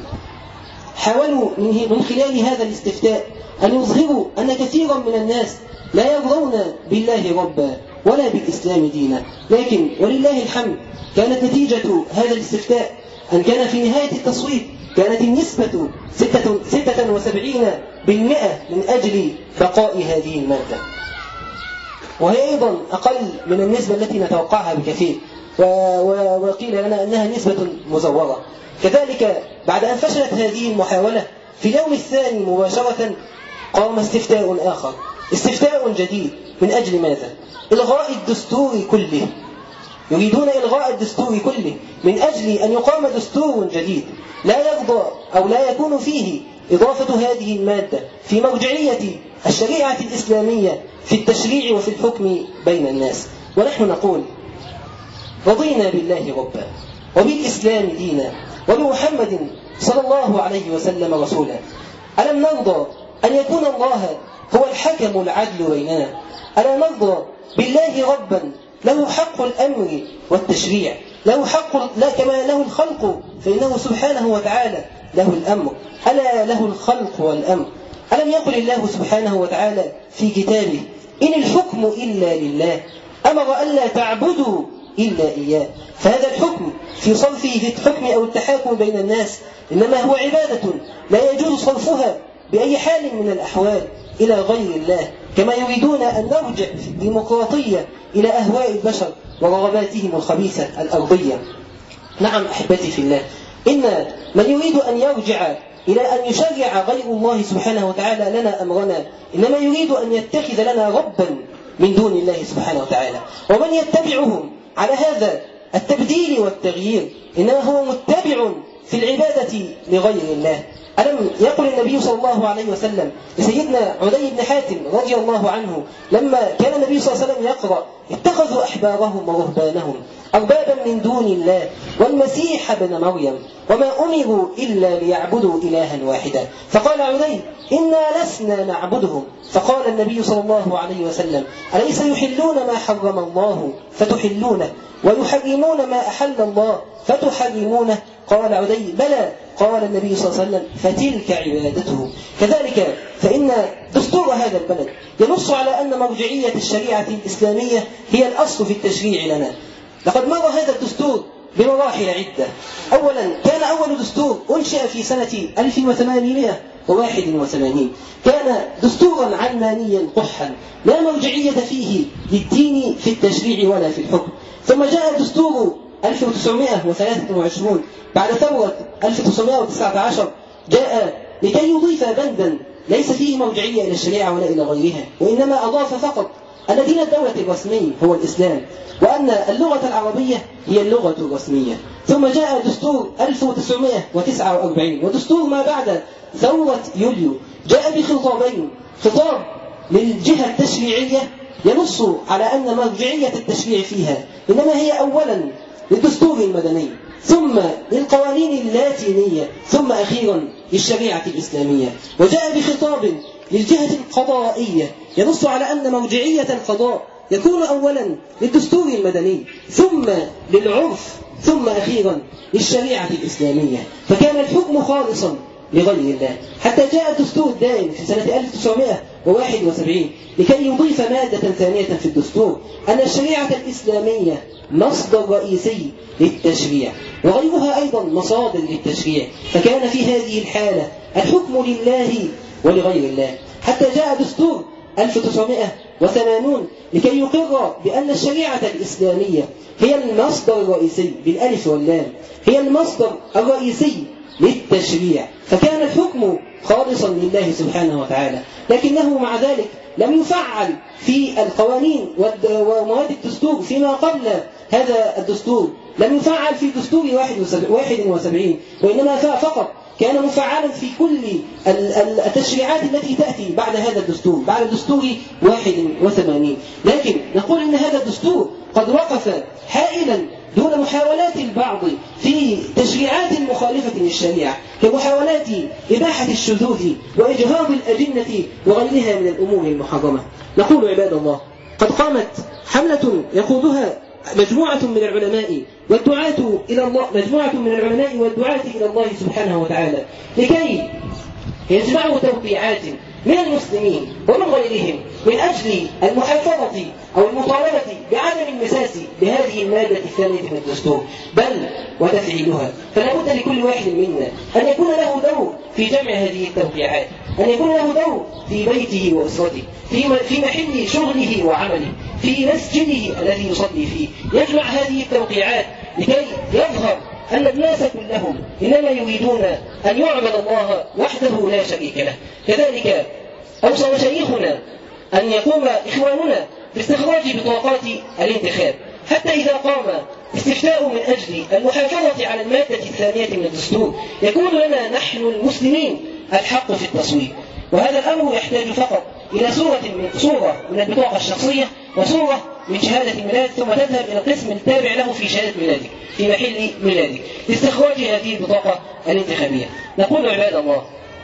حاولوا من خلال هذا الاستفتاء أن يظهروا أن كثيرا من الناس لا يرضون بالله ربا ولا بالإسلام دينا، لكن ولله الحمد كانت نتيجة هذا الاستفتاء أن كان في نهاية التصويت كانت النسبة 76% من أجل بقاء هذه المادة، وهي أيضا أقل من النسبة التي نتوقعها بكثير، وقيل لنا أنها نسبة مزورة. كذلك بعد أن فشلت هذه المحاولة في اليوم الثاني مباشرة قام استفتاء آخر، استفتاء جديد. من أجل ماذا؟ إلغاء الدستور كله. يريدون إلغاء الدستور كله من أجل أن يقام دستور جديد لا يرضى أو لا يكون فيه إضافة هذه المادة في مرجعية الشريعة الإسلامية في التشريع وفي الحكم بين الناس. ونحن نقول رضينا بالله ربا وبالإسلام دينا وبمحمد صلى الله عليه وسلم رسولا. ألم نرضى أن يكون الله هو الحكم العدل بيننا؟ ألا نرضى بالله ربا له حق الأمر والتشريع، له حق لا كما له الخلق، فإنه سبحانه وتعالى له الأمر. ألا له الخلق والأمر؟ ألم يقل الله سبحانه وتعالى في كتابه إن الحكم إلا لله، أمر ألا تعبدوا إلا إياه. فهذا الحكم في صرفه في الحكم أو التحاكم بين الناس إنما هو عبادة لا يجوز صرفها بأي حال من الأحوال إلى غير الله، كما يريدون أن نرجع في الديمقراطية إلى أهواء البشر ورغباتهم الخبيثة الأرضية. نعم أحبتي في الله، إن من يريد أن يرجع إلى أن يشرع غير الله سبحانه وتعالى لنا أمرنا إنما يريد أن يتخذ لنا ربا من دون الله سبحانه وتعالى. ومن يتبعهم على هذا التبديل والتغيير إنما هو متبع في العبادة لغير الله. ألم يقل النبي صلى الله عليه وسلم لسيدنا عدي بن حاتم رضي الله عنه لما كان النبي صلى الله عليه وسلم يقرأ اتخذوا أحبارهم ورهبانهم أربابا من دون الله والمسيح ابن مريم وما أمروا إلا ليعبدوا إلها واحدا. فقال عدي إنا لسنا نعبدهم. فقال النبي صلى الله عليه وسلم أليس يحلون ما حرم الله فتحلونه ويحرمون ما أحل الله فتحرمونه؟ قال عدي بلى. قال النبي صلى الله عليه وسلم فتلك عبادته. كذلك فإن دستور هذا البلد ينص على أن مرجعية الشريعة الإسلامية هي الأصل في التشريع لنا. لقد مر هذا الدستور بمراحل عدة. أولا كان أول دستور أنشئ في سنة 1881 كان دستورا علمانيا قحا لا مرجعية فيه للدين في التشريع ولا في الحكم. ثم جاء دستور 1923 بعد ثورة 1919 جاء لكي يضيف بندا ليس فيه مرجعية إلى الشريعة ولا إلى غيرها، وإنما أضاف فقط أن دين الدولة الرسمي هو الإسلام وأن اللغة العربية هي اللغة الرسمية. ثم جاء دستور 1949 ودستور ما بعد ثورة يوليو جاء بخطابين، خطاب للجهة التشريعية ينص على أن مرجعية التشريع فيها إنما هي أولا للدستور المدني ثم للقوانين اللاتينية ثم أخيرا للشريعة الإسلامية. وجاء بخطاب للجهة القضائية ينص على أن مرجعية القضاء يكون أولا للدستور المدني ثم للعرف ثم أخيرا للشريعة الإسلامية. فكان الحكم خالصا لغير الله حتى جاء الدستور الدائم في سنة 1971 لكي يضيف مادة ثانية في الدستور أن الشريعة الإسلامية مصدر رئيسي للتشريع وغيرها أيضا مصادر للتشريع. فكان في هذه الحالة الحكم لله ولغير الله حتى جاء دستور 1980 لكي يقر بأن الشريعة الإسلامية هي المصدر الرئيسي بالألف واللام، هي المصدر الرئيسي للتشريع. فكان الحكم خالصا لله سبحانه وتعالى، لكنه مع ذلك لم يفعل في القوانين ومواد الدستور فيما قبل هذا الدستور، لم يفعل في دستور 71 وإنما فقط كان مفعلا في كل التشريعات التي تأتي بعد هذا الدستور بعد الدستور 81. لكن نقول إن هذا الدستور قد وقف حائلا دون محاولات البعض في تشريعات مخالفة للشريعة كمحاولات إباحة الشذوذ وإجهاض الأجنة وغيرها من الأمور المحرمة. نقول عباد الله قد قامت حملة يقودها مجموعة من العلماء والدعاة إلى الله إلى الله سبحانه وتعالى لكي يجمعوا توقيعات من المسلمين ومن غيرهم من أجل المحافظة أو المطالبة بعدم المساس بهذه المادة الثانية من الدستور بل وتفعيلها. فلا بد لكل واحد منا أن يكون له دور في جمع هذه التوقيعات، أن يكون له دور في بيته وأسرته، في محل شغله وعمله، في مسجده الذي يصلي فيه، يجمع هذه التوقيعات لكي يظهر أن الناس كلهم إنما يريدون أن يعبد الله وحده لا شريك له. كذلك أوصى مشايخنا أن يقوم إخواننا باستخراج بطاقات الانتخاب، حتى إذا قام استفتاء من أجل المحافظة على المادة الثانية من الدستور يكون لنا نحن المسلمين الحق في التصويت. وهذا الأمر يحتاج فقط إلى صورة من البطاقة الشخصية وصورة من شهادة الميلاد، ثم تذهب إلى القسم التابع له في شهادة ميلادك في محل ميلادك لاستخراج هذه البطاقة الانتخابية. نقول عباد الله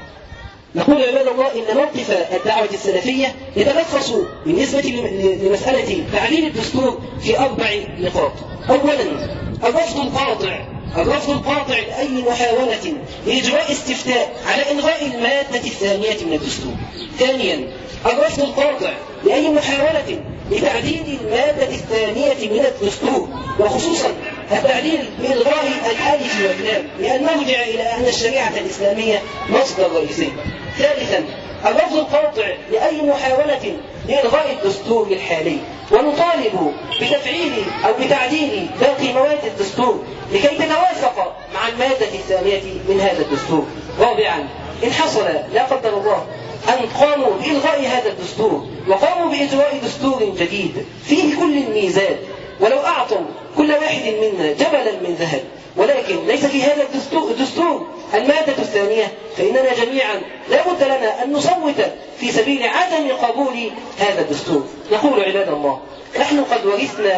إن موقف الدعوة السلفية يتلخص بالنسبة لمسألة تعديل الدستور في 4 نقاط. أولا، الرفض القاطع لأي محاولة لإجراء استفتاء على إلغاء المادة الثانية من الدستور. ثانيا، الرفض القاطع لأي محاولة لتعديل المادة الثانية من الدستور، وخصوصا التعديل بإلغاء الألف واللام، لأن نرجع إلى أن الشريعة الإسلامية مصدر رئيسي. ثالثا، الرفض القاطع لأي محاولة لإلغاء الدستور الحالي، ونطالب بتفعيل أو بتعديل باقي مواد الدستور لكي تتوافق مع المادة الثانية من هذا الدستور. رابعا، إن حصل لا قدر الله أن قاموا بإلغاء هذا الدستور وقاموا بإجراء دستور جديد فيه كل الميزات، ولو أعطوا كل واحد منا جبلا من ذهب، ولكن ليس في هذا الدستور المادة الثانية، فإننا جميعا لا بد لنا أن نصوت في سبيل عدم قبول هذا الدستور. نقول عباد الله، نحن قد ورثنا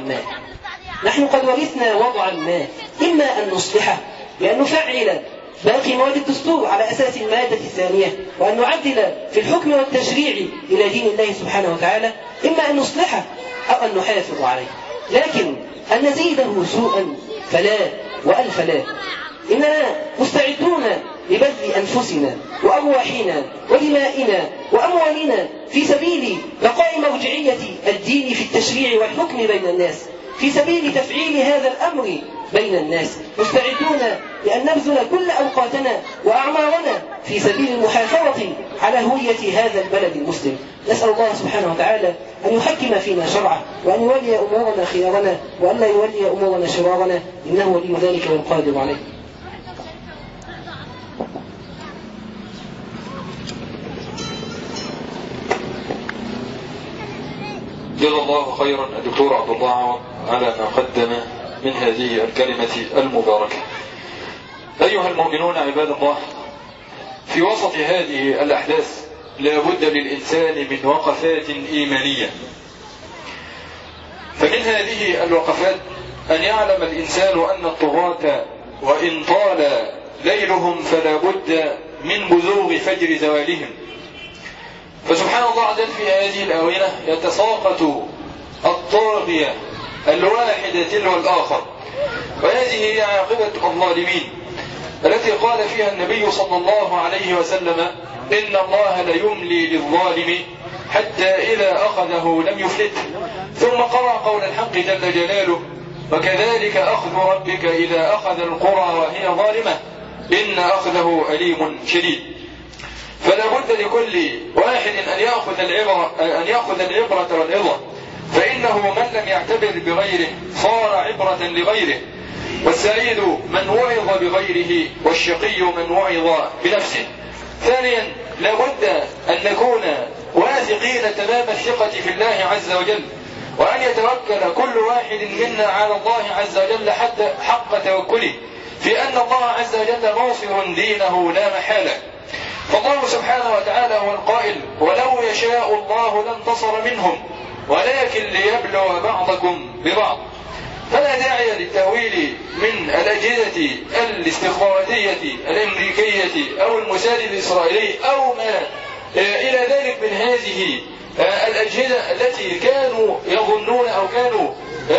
وضعا ما، إما أن نصلحه بأن نفعل باقي مواد الدستور على أساس المادة الثانية، وأن نعدل في الحكم والتشريع إلى دين الله سبحانه وتعالى، إما أن نصلحه أو أن نحافظ عليه. لكن أن نزيده سوءا فلا وألف لا. إننا مستعدون لبذل أنفسنا وأرواحنا ودمائنا وأموالنا في سبيل بقاء مرجعية الدين في التشريع والحكم بين الناس، في سبيل تفعيل هذا الأمر بين الناس، مستعدون لأن نبذل كل أوقاتنا وأعمارنا في سبيل المحافظة على هوية هذا البلد المسلم. نسأل الله سبحانه وتعالى أن يحكم فينا شرعه، وأن يولي أمورنا خيارنا، وأن لا يولي أمورنا شرارنا، إنه ولي ذلك والقادر عليه. جزا الله خيرا الدكتور عبد الله عوض على ما قدم من هذه الكلمة المباركة. أيها المؤمنون عباد الله، في وسط هذه الأحداث لا بد للإنسان من وقفات إيمانية، فمن هذه الوقفات أن يعلم الإنسان أن الطغاة وإن طال ليلهم فلا بد من بزوغ فجر زوالهم. فسبحان الله عز وجل في هذه الآونة يتساقط الطاغية الواحد تلو الآخر، وهذه هي عاقبة الظالمين التي قال فيها النبي صلى الله عليه وسلم: إن الله ليملي للظالم حتى إذا أخذه لم يفلته. ثم قرأ قول الحق جل جلاله: وكذلك أخذ ربك إذا أخذ القرى وهي ظالمة إن أخذه أليم شديد. فلا بد لكل واحد أن يأخذ العبرة والعظة، فإنه من لم يعتبر بغيره صار عبرة لغيره، والسعيد من وعظ بغيره والشقي من وعظ بنفسه. ثانيا، لا بد أن نكون واثقين تمام الثقة في الله عز وجل، وأن يتوكل كل واحد منا على الله عز وجل حتى حق توكله، في أن الله عز وجل ناصر دينه لا محالة. فالله سبحانه وتعالى هو القائل: ولو يشاء الله لانتصر منهم ولكن ليبلو بعضكم ببعض. فلا داعي للتأويل من الأجهزة الاستخباراتية الأمريكية أو الموساد الإسرائيلي أو ما إلى ذلك من هذه الأجهزة التي كانوا يظنون أو كانوا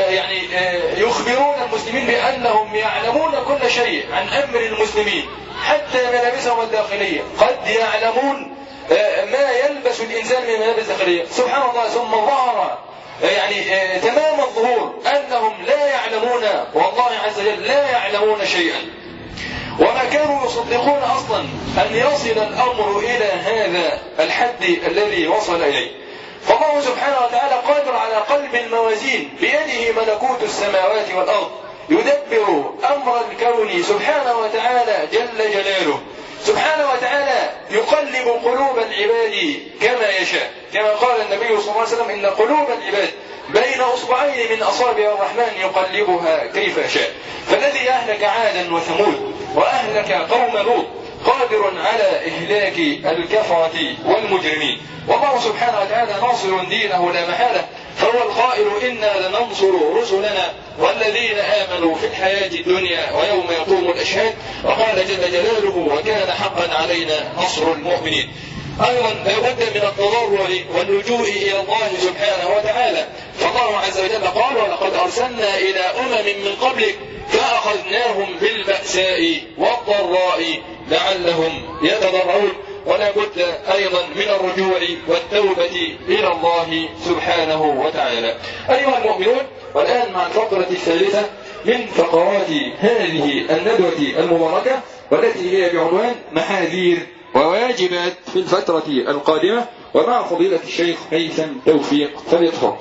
يخبرون المسلمين بأنهم يعلمون كل شيء عن أمر المسلمين حتى ملابسهم الداخلية. قد يعلمون ما يلبس الإنسان من ملابس داخلية، سبحان الله. ثم ظهر تمام الظهور أنهم لا يعلمون، والله عز وجل لا يعلمون شيئا، وما كانوا يصدقون أصلا أن يصل الأمر إلى هذا الحد الذي وصل إليه. فالله سبحانه وتعالى قادر على قلب الموازين، بيده ملكوت السماوات والأرض، يدبر أمر الكون سبحانه وتعالى جل جلاله. سبحانه وتعالى يقلب قلوب العباد كما يشاء، كما قال النبي صلى الله عليه وسلم إن قلوب العباد بين أصبعين من أصابع الرحمن يقلبها كيف يشاء. فالذي أهلك عادا وثمود وأهلك قوم لوط قادر على إهلاك الكفرة والمجرمين، والله سبحانه وتعالى ناصر دينه لا محالة، فهو القائل إنا لننصر رسلنا والذين آمنوا في الحياة الدنيا ويوم يقوم الأشهاد، وقال جل جلاله وكان حقا علينا نصر المؤمنين. أيضا لا بد من التضرع واللجوء إلى الله سبحانه وتعالى، فالله عز وجل قال ولقد أرسلنا إلى من قبلك فأخذناهم بالبأساء والضراء لعلهم يتضرعون. ولا بد أيضا من الرجوع والتوبة إلى الله سبحانه وتعالى. أيها المؤمنون، والآن مع الفقرة الثالثة من فقرات هذه الندوة المباركة، والتي هي بعنوان محاذير وواجبات في الفترة القادمة، ومع فضيلة الشيخ هيثم توفيق، فليتفضل.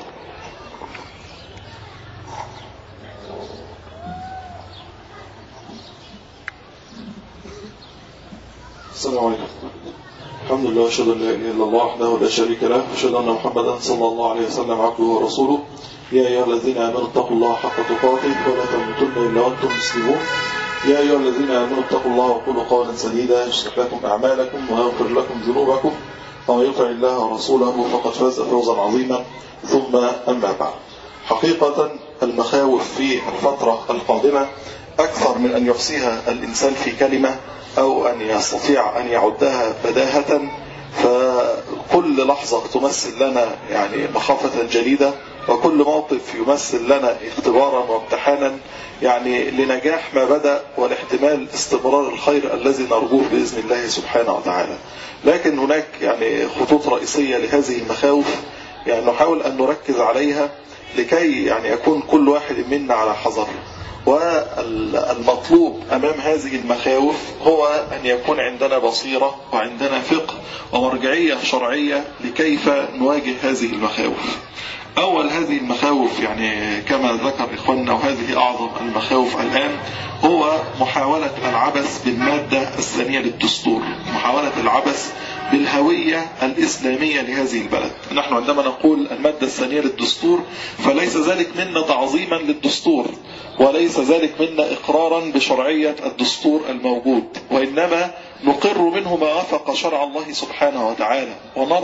السلام عليكم. الحمد لله واشهد ان لا اله الا الله وحده لا شريك له واشهد ان محمدا صلى الله عليه وسلم عبده ورسوله. يا ايها الذين امنوا اتقوا الله حق تقاته ولا تموتن الا وانتم مسلمون. يا ايها الذين امنوا اتقوا الله وقولوا قولا سديدا يصلح لكم اعمالكم ويغفر لكم ذنوبكم ومن يطع الله ورسوله فقد فاز فوزا عظيما. ثم اما بعد، حقيقه المخاوف في الفتره القادمه اكثر من ان يحصيها الانسان في كلمه أو أن يستطيع أن يعدها بداهة، فكل لحظة تمثل لنا يعني مخافة جديدة، وكل موقف يمثل لنا اختبارا وامتحانا يعني لنجاح ما بدأ ولاحتمال استمرار الخير الذي نرجوه بإذن الله سبحانه وتعالى. لكن هناك يعني خطوط رئيسية لهذه المخاوف يعني نحاول أن نركز عليها لكي يعني يكون كل واحد منا على حذر. والمطلوب أمام هذه المخاوف هو أن يكون عندنا بصيرة وعندنا فقه ومرجعية شرعية لكيف نواجه هذه المخاوف. أول هذه المخاوف يعني كما ذكر إخواننا، وهذه أعظم المخاوف الآن، هو محاولة العبث بالمادة الثانية للدستور، محاولة العبث بالهوية الإسلامية لهذه البلد. نحن عندما نقول المادة الثانية للدستور فليس ذلك منا تعظيما للدستور، وليس ذلك منا إقرارا بشرعية الدستور الموجود، وإنما نقر منه ما وافق شرع الله سبحانه وتعالى،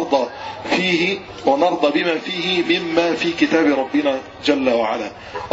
ونرضى بما فيه مما في كتاب ربنا جل وعلا.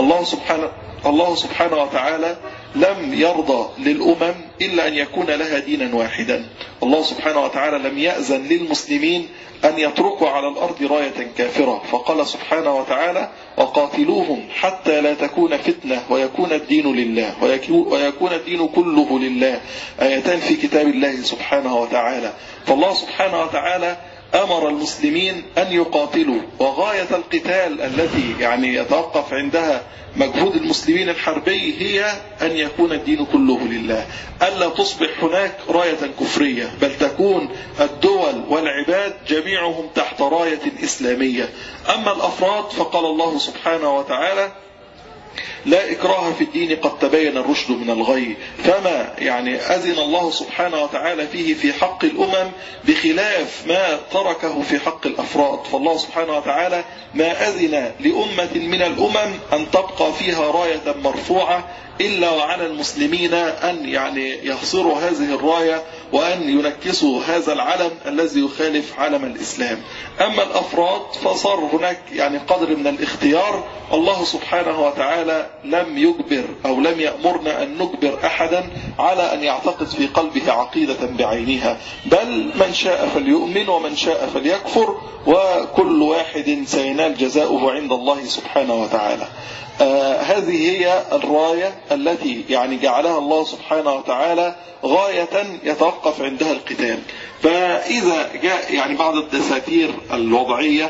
الله سبحانه وتعالى لم يرضى للأمم إلا أن يكون لها دينا واحدا. الله سبحانه وتعالى لم يأذن للمسلمين أن يتركوا على الأرض راية كافرة، فقال سبحانه وتعالى وقاتلوهم حتى لا تكون فتنة ويكون الدين لله ويكون الدين كله لله، آيتان في كتاب الله سبحانه وتعالى. فالله سبحانه وتعالى أمر المسلمين أن يقاتلوا، وغاية القتال التي يعني يتوقف عندها مجهود المسلمين الحربي هي أن يكون الدين كله لله، ألا تصبح هناك راية كفرية، بل تكون الدول والعباد جميعهم تحت راية إسلامية. أما الأفراد فقال الله سبحانه وتعالى لا إكراه في الدين قد تبين الرشد من الغي، فما يعني أذن الله سبحانه وتعالى فيه في حق الأمم بخلاف ما تركه في حق الأفراد. فالله سبحانه وتعالى ما أذن لأمة من الأمم أن تبقى فيها راية مرفوعة إلا وعلى المسلمين أن يعني يحصروا هذه الراية وأن ينكسوا هذا العلم الذي يخالف علم الإسلام. أما الأفراد فصار هناك يعني قدر من الاختيار. الله سبحانه وتعالى لم يجبر أو لم يأمرنا أن نجبر أحدا على أن يعتقد في قلبه عقيدة بعينها، بل من شاء فليؤمن ومن شاء فليكفر، وكل واحد سينال جزاؤه عند الله سبحانه وتعالى. هذه هي الراية التي يعني جعلها الله سبحانه وتعالى غاية يتوقف عندها القتال. فإذا جاء يعني بعض الدساتير الوضعية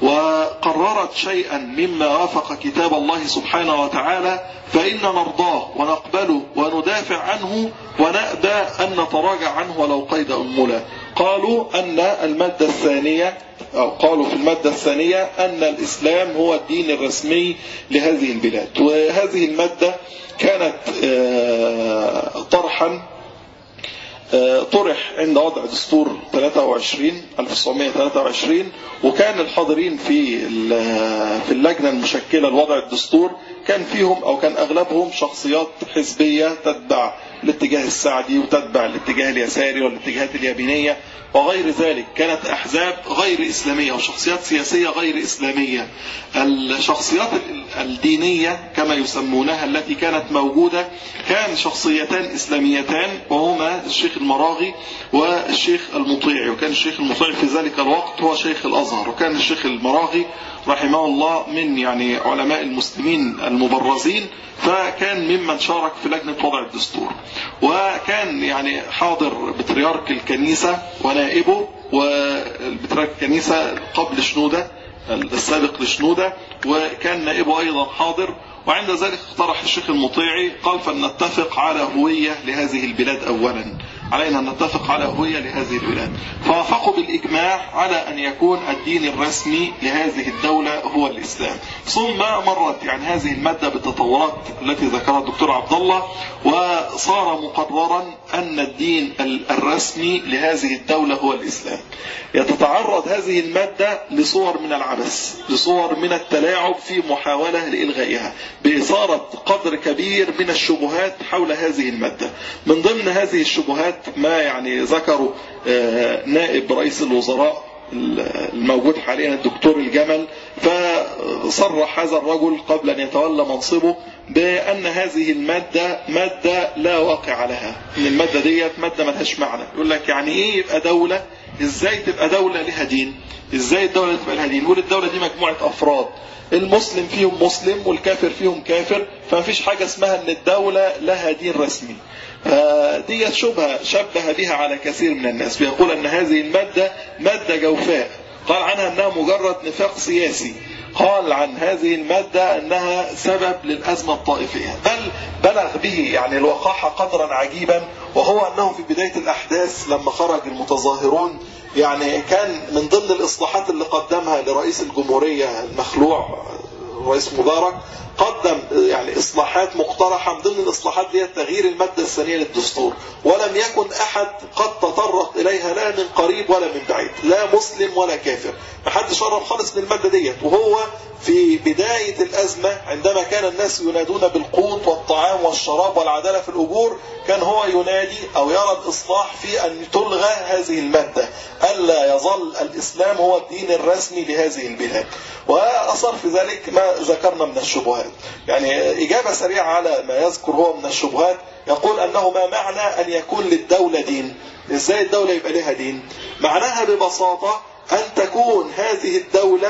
وقررت شيئا مما وافق كتاب الله سبحانه وتعالى فإن نرضاه ونقبله وندافع عنه ونأبى أن نتراجع عنه ولو قيد أنملة. قالوا أن المادة الثانية قالوا في المادة الثانية أن الإسلام هو الدين الرسمي لهذه البلاد، وهذه المادة كانت طرحا طرح عند وضع دستور 1923 وكان الحاضرين في اللجنة المشكلة لوضع الدستور كان فيهم أو كان أغلبهم شخصيات حزبية تتبع الاتجاه السعدي وتتبع الاتجاه اليساري والاتجاهات اليمينية وغير ذلك. كانت أحزاب غير إسلامية وشخصيات سياسية غير إسلامية. الشخصيات الدينية كما يسمونها التي كانت موجودة كان شخصيتان إسلاميتان وهما الشيخ المراغي والشيخ المطيعي، وكان الشيخ المطيعي في ذلك الوقت هو شيخ الأزهر، وكان الشيخ المراغي رحمه الله من يعني علماء المسلمين المبرزين، فكان ممن شارك في لجنة وضع الدستور، وكان يعني حاضر بطريرك الكنيسة ونائبه، وبطريرك الكنيسة قبل شنودة السابق لشنودة، وكان نائبه أيضا حاضر. وعند ذلك اقترح الشيخ المطيعي قال فلنتفق على هوية لهذه البلاد أولا، علينا أن نتفق على هوية لهذه البلاد، فوافقوا بالإجماع على أن يكون الدين الرسمي لهذه الدولة هو الإسلام. ثم مرت يعني هذه المادة بالتطورات التي ذكرها الدكتور عبد الله، وصار مقررا أن الدين الرسمي لهذه الدولة هو الإسلام. يتتعرض هذه المادة لصور من العبث، لصور من التلاعب في محاولة لإلغائها، بإثارة قدر كبير من الشبهات حول هذه المادة. من ضمن هذه الشبهات ما يعني ذكروا نائب رئيس الوزراء الموجود حاليا الدكتور الجمل، فصرح هذا الرجل قبل أن يتولى منصبه بأن هذه المادة مادة لا واقع لها، إن المادة ديت مادة ملهاش معنى. يقول لك يعني إيه يبقى دولة؟ إزاي تبقى دولة لها دين؟ إزاي الدولة تبقى لها دين؟ يقول الدولة دي مجموعة أفراد، المسلم فيهم مسلم والكافر فيهم كافر، فما فيش حاجة اسمها أن الدولة لها دين رسمي. دي شبه بها على كثير من الناس، بيقول أن هذه المادة مادة جوفاء، قال عنها أنها مجرد نفاق سياسي، قال عن هذه المادة أنها سبب للأزمة الطائفية، بل بلغ به يعني الوقاحة قدرا عجيبا، وهو أنه في بداية الأحداث لما خرج المتظاهرون يعني كان من ضمن الإصلاحات اللي قدمها لرئيس الجمهورية المخلوع رئيس مبارك، قدم يعني إصلاحات مقترحة. من ضمن الإصلاحات دي تغيير المادة الثانية للدستور، ولم يكن أحد قد تطرق إليها لا من قريب ولا من بعيد، لا مسلم ولا كافر، محدش قرب خالص من المادة دي. وهو في بداية الأزمة عندما كان الناس ينادون بالقوت والطعام والشراب والعدالة في الأجور، كان هو ينادي أو يرى الإصلاح في أن تلغى هذه المادة، ألا يظل الإسلام هو الدين الرسمي لهذه البلاد. وأصر في ذلك ما ذكرنا من الشبهات. يعني إجابة سريعة على ما يذكر هو من الشبهات، يقول أنه ما معنى أن يكون للدولة دين؟ إزاي الدولة يبقى لها دين؟ معناها ببساطة أن تكون هذه الدولة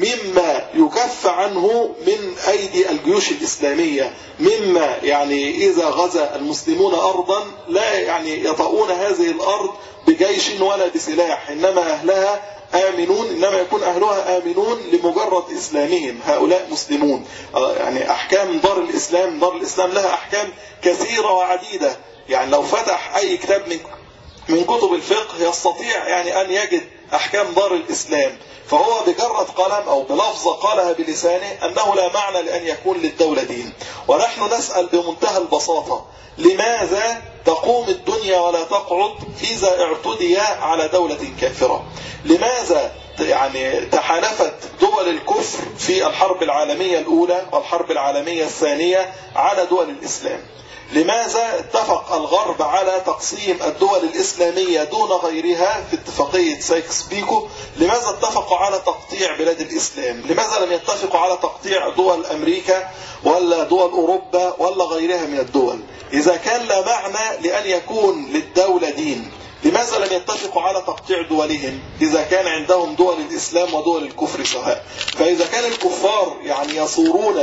مما يكف عنه من أيدي الجيوش الإسلامية، مما يعني إذا غزا المسلمون أرضا لا يعني يطؤون هذه الأرض بجيش ولا بسلاح، إنما أهلها آمنون، إنما يكون أهلها آمنون لمجرد إسلامهم، هؤلاء مسلمون. يعني أحكام دار الإسلام لها أحكام كثيرة وعديدة، يعني لو فتح أي كتاب من كتب الفقه يستطيع يعني أن يجد أحكام دار الإسلام. فهو بجرد قلم أو بلفظة قالها بلسانه أنه لا معنى لأن يكون للدولة دين. ونحن نسأل بمنتهى البساطة، لماذا تقوم الدنيا ولا تقعد إذا اعتدي على دولة كافرة؟ لماذا يعني تحالفت دول الكفر في الحرب العالمية الأولى والحرب العالمية الثانية على دول الإسلام؟ لماذا اتفق الغرب على تقسيم الدول الإسلامية دون غيرها في اتفاقية سايكس بيكو؟ لماذا اتفقوا على تقطيع بلاد الإسلام؟ لماذا لم يتفقوا على تقطيع دول أمريكا ولا دول أوروبا ولا غيرها من الدول؟ إذا كان لا معنى لأن يكون للدولة دين، لماذا لم يتفقوا على تقطيع دولهم إذا كان عندهم دول الإسلام ودول الكفر سواء؟ فإذا كان الكفار يعني يصورون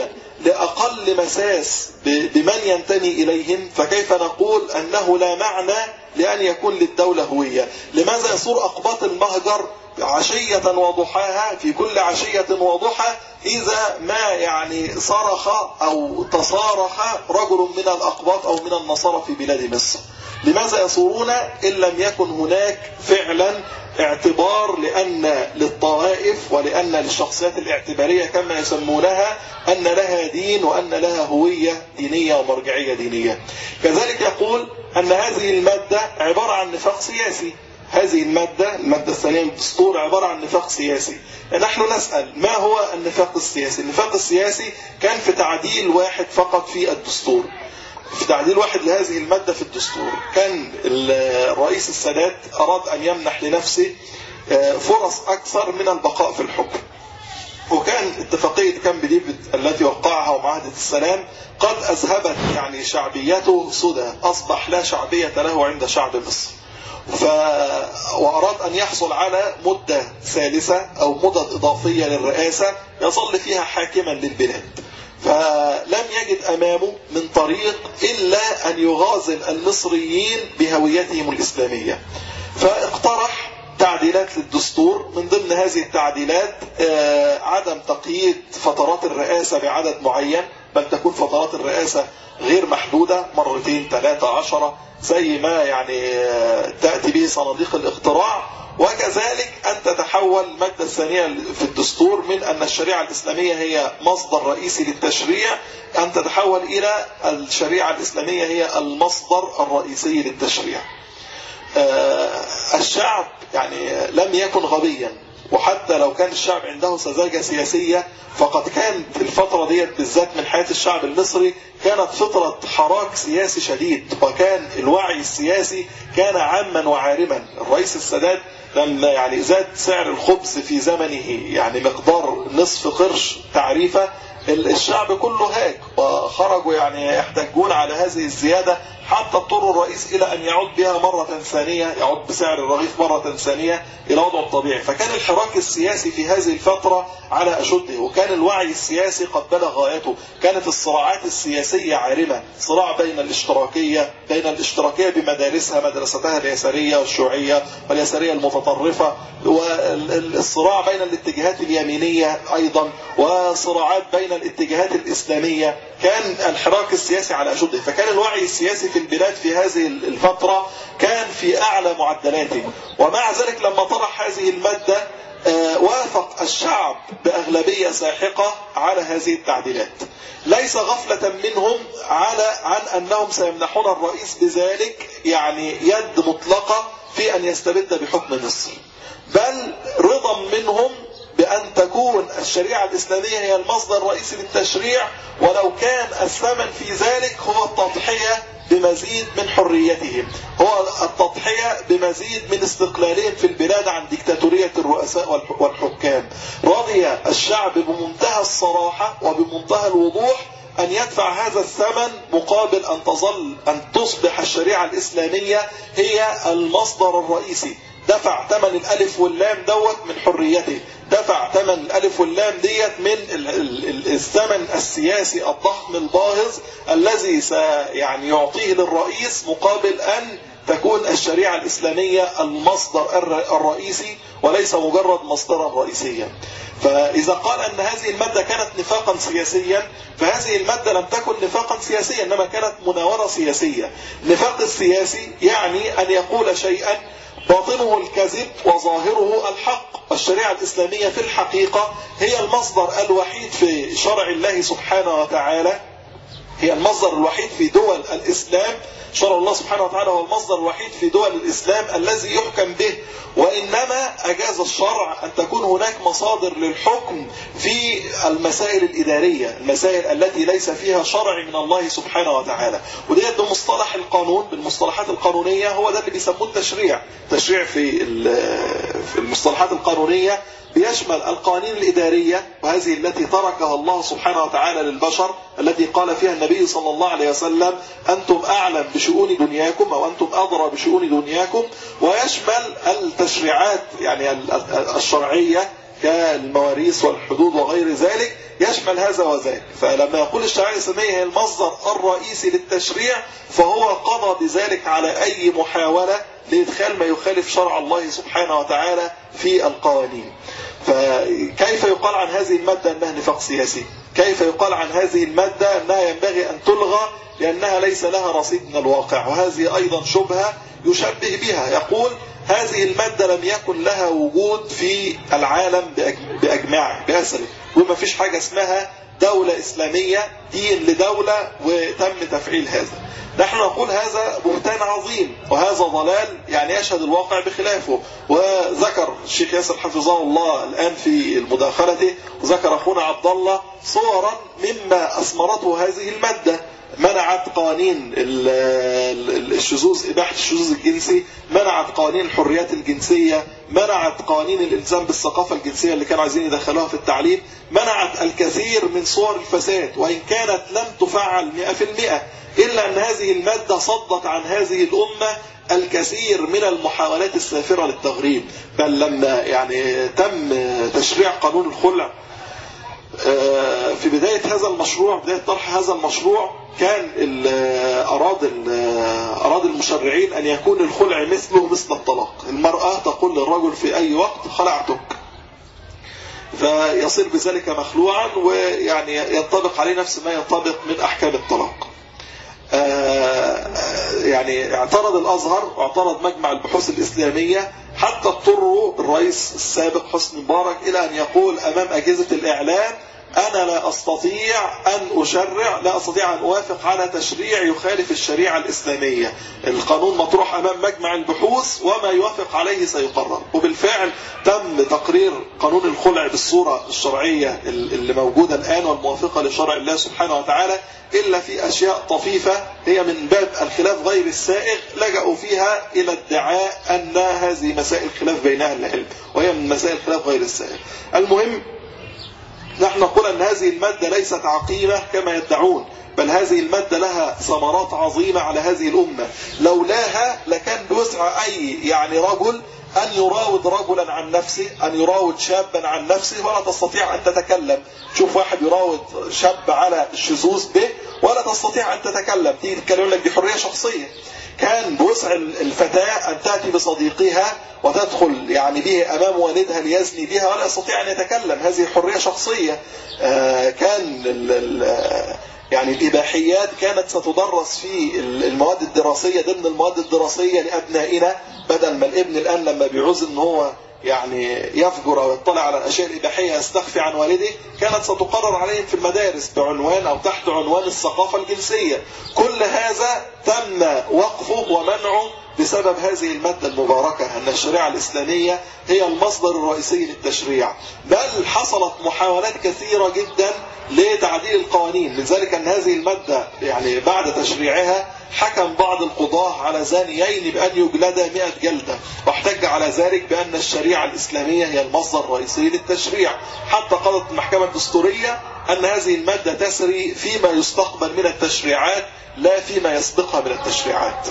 لأقل مساس بمن ينتمي إليهم، فكيف نقول أنه لا معنى لأن يكون للدولة هوية؟ لماذا يصور أقباط المهجر عشية وضحاها في كل عشية وضحى إذا ما يعني صرخ أو تصارخ رجل من الأقباط أو من النصارى في بلاد مصر؟ لماذا يصورون إن لم يكن هناك فعلا اعتبار لأن للطوائف ولأن للشخصيات الاعتبارية كما يسمونها أن لها دين وأن لها هوية دينية ومرجعية دينية؟ كذلك يقول أن هذه المادة عبارة عن نفاق سياسي. هذه المادة الثانية من الدستور عبارة عن نفاق سياسي. نحن نسأل ما هو النفاق السياسي؟ النفاق السياسي كان في تعديل واحد فقط في الدستور، في تعديل واحد لهذه المادة في الدستور. كان الرئيس السادات أراد أن يمنح لنفسه فرص أكثر من البقاء في الحكم، وكان اتفاقية كامب ديفيد التي وقعها ومعاهدة السلام قد أذهبت يعني شعبيته سدى، أصبح لا شعبية له عند شعب مصر. وأراد أن يحصل على مدة ثالثة أو مدة إضافية للرئاسة يظل فيها حاكما للبلاد، فلم يجد أمامه من طريق إلا أن يغازل المصريين بهويتهم الإسلامية، فاقترح تعديلات للدستور. من ضمن هذه التعديلات عدم تقييد فترات الرئاسة بعدد معين، بل تكون فترات الرئاسة غير محدودة، 2 3 10 زي ما يعني تأتي به صناديق الاقتراع. وكذلك أن تتحول المادة الثانية في الدستور من أن الشريعة الإسلامية هي مصدر رئيسي للتشريع، أن تتحول إلى الشريعة الإسلامية هي المصدر الرئيسي للتشريع. الشعب يعني لم يكن غبيا، وحتى لو كان الشعب عنده سذاجة سياسية فقد كانت الفترة ديت بالذات من حياة الشعب المصري كانت فترة حراك سياسي شديد، وكان الوعي السياسي كان عاما وعارما. الرئيس السادات لما يعني زاد سعر الخبز في زمنه يعني مقدار نصف قرش تعريفة، الشعب كله هاج وخرجوا يعني يحتجون على هذه الزيادة، حتى اضطر الرئيس إلى أن يعود بها مرة ثانية، يعود بسعر الرغيف مرة ثانية إلى وضعه الطبيعي. فكان الحراك السياسي في هذه الفترة على أشده، وكان الوعي السياسي قد بلغ غايته. كانت الصراعات السياسية عارمة، صراع بين الاشتراكية بمدارسها، مدرستها اليسارية والشيوعية واليسارية المتطرفة، والصراع بين الاتجاهات اليمينية أيضا، وصراعات بين الاتجاهات الإسلامية. كان الحراك السياسي على أشده، فكان الوعي السياسي في البلاد في هذه الفترة كان في أعلى معدلاته. ومع ذلك لما طرح هذه المادة وافق الشعب بأغلبية ساحقة على هذه التعديلات، ليس غفلة منهم عن أنهم سيمنحون الرئيس بذلك يعني يد مطلقة في أن يستبد بحكم مصر، بل رضا منهم بأن تكون الشريعة الإسلامية هي المصدر الرئيسي للتشريع، ولو كان الثمن في ذلك هو التضحية بمزيد من حريتهم، هو التضحية بمزيد من استقلالهم في البلاد عن ديكتاتورية الرؤساء والحكام. رضي الشعب بمنتهى الصراحة وبمنتهى الوضوح أن يدفع هذا الثمن مقابل أن تصبح الشريعة الإسلامية هي المصدر الرئيسي. دفع ثمن الألف واللام دوت من حريته، دفع ثمن الألف واللام ديت من الثمن السياسي الضخم الباهظ الذي يعني يعطيه للرئيس مقابل أن تكون الشريعة الإسلامية المصدر الرئيسي وليس مجرد مصدرا رئيسيا. فإذا قال أن هذه المادة كانت نفاقا سياسيا، فهذه المادة لم تكن نفاقا سياسيا، إنما كانت مناورة سياسية. النفاق السياسي يعني أن يقول شيئا باطنه الكذب وظاهره الحق. الشريعة الإسلامية في الحقيقة هي المصدر الوحيد في شرع الله سبحانه وتعالى، هي المصدر الوحيد في دول الإسلام. شرع الله سبحانه وتعالى هو المصدر الوحيد في دول الإسلام الذي يحكم به، وإنما أجاز الشرع أن تكون هناك مصادر للحكم في المسائل الإدارية، المسائل التي ليس فيها شرع من الله سبحانه وتعالى. ودي بمصطلح القانون، بالمصطلحات القانونية هو ده اللي بيسموه التشريع. التشريع في المصطلحات القانونية بيشمل القوانين الإدارية، وهذه التي تركها الله سبحانه وتعالى للبشر، التي قال فيها النبي صلى الله عليه وسلم أنتم أعلم بشؤون دنياكم أو أنتم أدرى بشؤون دنياكم. ويشمل التشريعات يعني الشرعية كالمواريث والحدود وغير ذلك، يشمل هذا وذاك. فلما يقول الشريعة الإسلامية هي المصدر الرئيسي للتشريع، فهو قضى بذلك على أي محاولة لإدخال ما يخالف شرع الله سبحانه وتعالى في القوانين. فكيف يقال عن هذه المادة أنها نفاق سياسي؟ كيف يقال عن هذه المادة أنها ينبغي أن تلغى لأنها ليس لها رصيد من الواقع؟ وهذه أيضا شبهة يشبه بها، يقول هذه المادة لم يكن لها وجود في العالم بأجمعه بأسره، وما فيش حاجة اسمها دولة إسلامية، دين لدولة، وتم تفعيل هذا. نحن نقول هذا بهتان عظيم وهذا ضلال يعني يشهد الواقع بخلافه. وذكر الشيخ ياسر حفظه الله الآن في المداخلة، وذكر أخونا عبد الله صورا مما أثمرته هذه المادة. منعت قوانين الشذوذ، إباحة الشذوذ الجنسي، منعت قوانين الحريات الجنسية، منعت قوانين الإلزام بالثقافة الجنسية اللي كانوا عايزين يدخلوها في التعليم، منعت الكثير من صور الفساد، وإن كانت لم تفعل 100%، إلا أن هذه المادة صدت عن هذه الأمة الكثير من المحاولات السافرة للتغريب. بل لما يعني تم تشريع قانون الخلع في بداية هذا المشروع، بداية طرح هذا المشروع، كان أراد المشرعين أن يكون الخلع مثله مثل الطلاق. المرأة تقول للرجل في أي وقت خلعتك، فيصير بذلك مخلوعا، ويعني ينطبق عليه نفس ما ينطبق من أحكام الطلاق. يعني اعترض الأزهر واعترض مجمع البحوث الإسلامية، حتى اضطروا الرئيس السابق حسني مبارك إلى أن يقول أمام أجهزة الإعلام: أنا لا أستطيع أن أشرع، لا أستطيع أن أوافق على تشريع يخالف الشريعة الإسلامية. القانون مطروح أمام مجمع البحوث وما يوافق عليه سيقرر. وبالفعل تم تقرير قانون الخلع بالصورة الشرعية اللي موجودة الآن والموافقة لشرع الله سبحانه وتعالى، إلا في أشياء طفيفة هي من باب الخلاف غير السائغ لجأوا فيها إلى ادعاء أن هذه مسائل خلاف بين أهل العلم، وهي من مسائل خلاف غير السائغ. المهم، نحن نقول أن هذه المادة ليست عقيمة كما يدعون، بل هذه المادة لها ثمرات عظيمة على هذه الأمة. لولاها لكان بوسع أي يعني رجل أن يراود رجلا عن نفسه، أن يراود شابا عن نفسه، ولا تستطيع أن تتكلم. شوف واحد يراود شاب على الشذوذ به ولا تستطيع أن تتكلم، تيجي تتكلم لك دي حرية شخصية. كان بوسع الفتاة أن تأتي بصديقها وتدخل يعني به أمام والدها ليزني بها ولا يستطيع أن يتكلم، هذه حرية شخصية. كان يعني الإباحيات كانت ستدرس في المواد الدراسية، ضمن المواد الدراسية لأبنائنا، بدل ما الابن الآن لما بيعوز إن هو يعني يفجر أو يطلع على الأشياء الإباحية يستخفي عن والده، كانت ستقرر عليهم في المدارس بعنوان أو تحت عنوان الثقافة الجنسية. كل هذا تم وقفه ومنعه بسبب هذه المادة المباركة، أن الشريعة الإسلامية هي المصدر الرئيسي للتشريع. بل حصلت محاولات كثيرة جدا لتعديل القوانين، لذلك أن هذه المادة يعني بعد تشريعها حكم بعض القضاة على زانيين بأن يجلدا 100 جلدة، واحتج على ذلك بأن الشريعة الإسلامية هي المصدر الرئيسي للتشريع. حتى قضت المحكمة الدستورية أن هذه المادة تسري فيما يستقبل من التشريعات لا فيما يسبقها من التشريعات.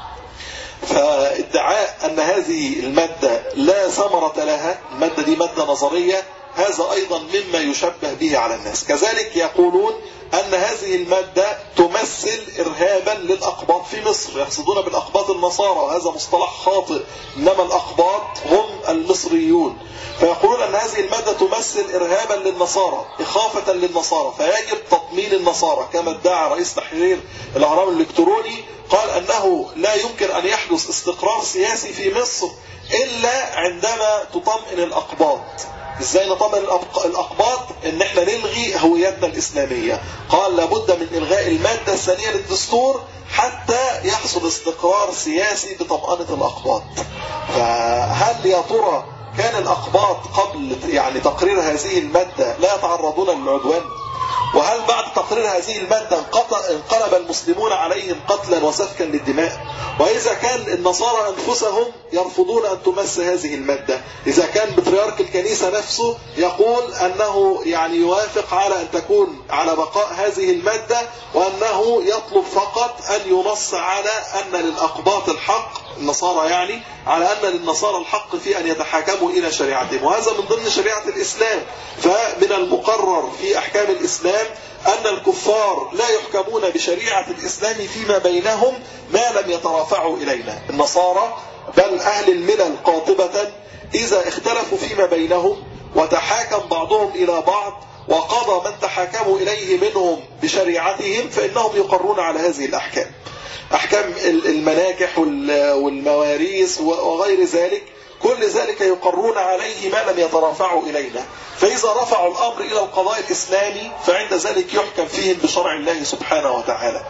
فادعاء أن هذه المادة لا ثمرة لها، المادة دي مادة نظرية، هذا أيضا مما يشبه به على الناس. كذلك يقولون أن هذه المادة تمثل إرهابا للأقباط في مصر، يقصدون بالأقباط النصارى، وهذا مصطلح خاطئ، إنما الأقباط هم المصريون. فيقولون أن هذه المادة تمثل إرهابا للنصارى، إخافة للنصارى، فيجب تطمين النصارى، كما ادعى رئيس تحرير الأهرام الإلكتروني، قال أنه لا يمكن أن يحدث استقرار سياسي في مصر إلا عندما تطمئن الأقباط. ازاي نطمئن الأقباط؟ ان احنا نلغي هويتنا الإسلامية. قال لابد من إلغاء المادة الثانية للدستور حتى يحصل استقرار سياسي بطمأنة الأقباط. فهل يا ترى كان الأقباط قبل يعني تقرير هذه المادة لا يتعرضون للعدوان؟ وهل بعد تقرير هذه المادة انقلب المسلمون عليهم قتلا وسفكا للدماء؟ وإذا كان النصارى أنفسهم يرفضون أن تمس هذه المادة، إذا كان بطريرك الكنيسة نفسه يقول أنه يعني يوافق على أن تكون على بقاء هذه المادة، وأنه يطلب فقط أن ينص على أن للأقباط الحق، النصارى يعني، على أن للنصارى الحق في أن يتحاكموا إلى شريعتهم، وهذا من ضمن شريعة الإسلام. فمن المقرر في أحكام الإسلام أن الكفار لا يحكمون بشريعة الإسلام فيما بينهم ما لم يترافعوا إلينا. النصارى بل أهل الملل قاطبة إذا اختلفوا فيما بينهم وتحاكم بعضهم إلى بعض وقضى من تحاكموا إليه منهم بشريعتهم فإنهم يقرون على هذه الأحكام، أحكام المناكح والمواريث وغير ذلك. كل ذلك يقرون عليه ما لم يترافعوا إلينا. فإذا رفعوا الأمر إلى القضاء الإسلامي فعند ذلك يحكم فيهم بشرع الله سبحانه وتعالى.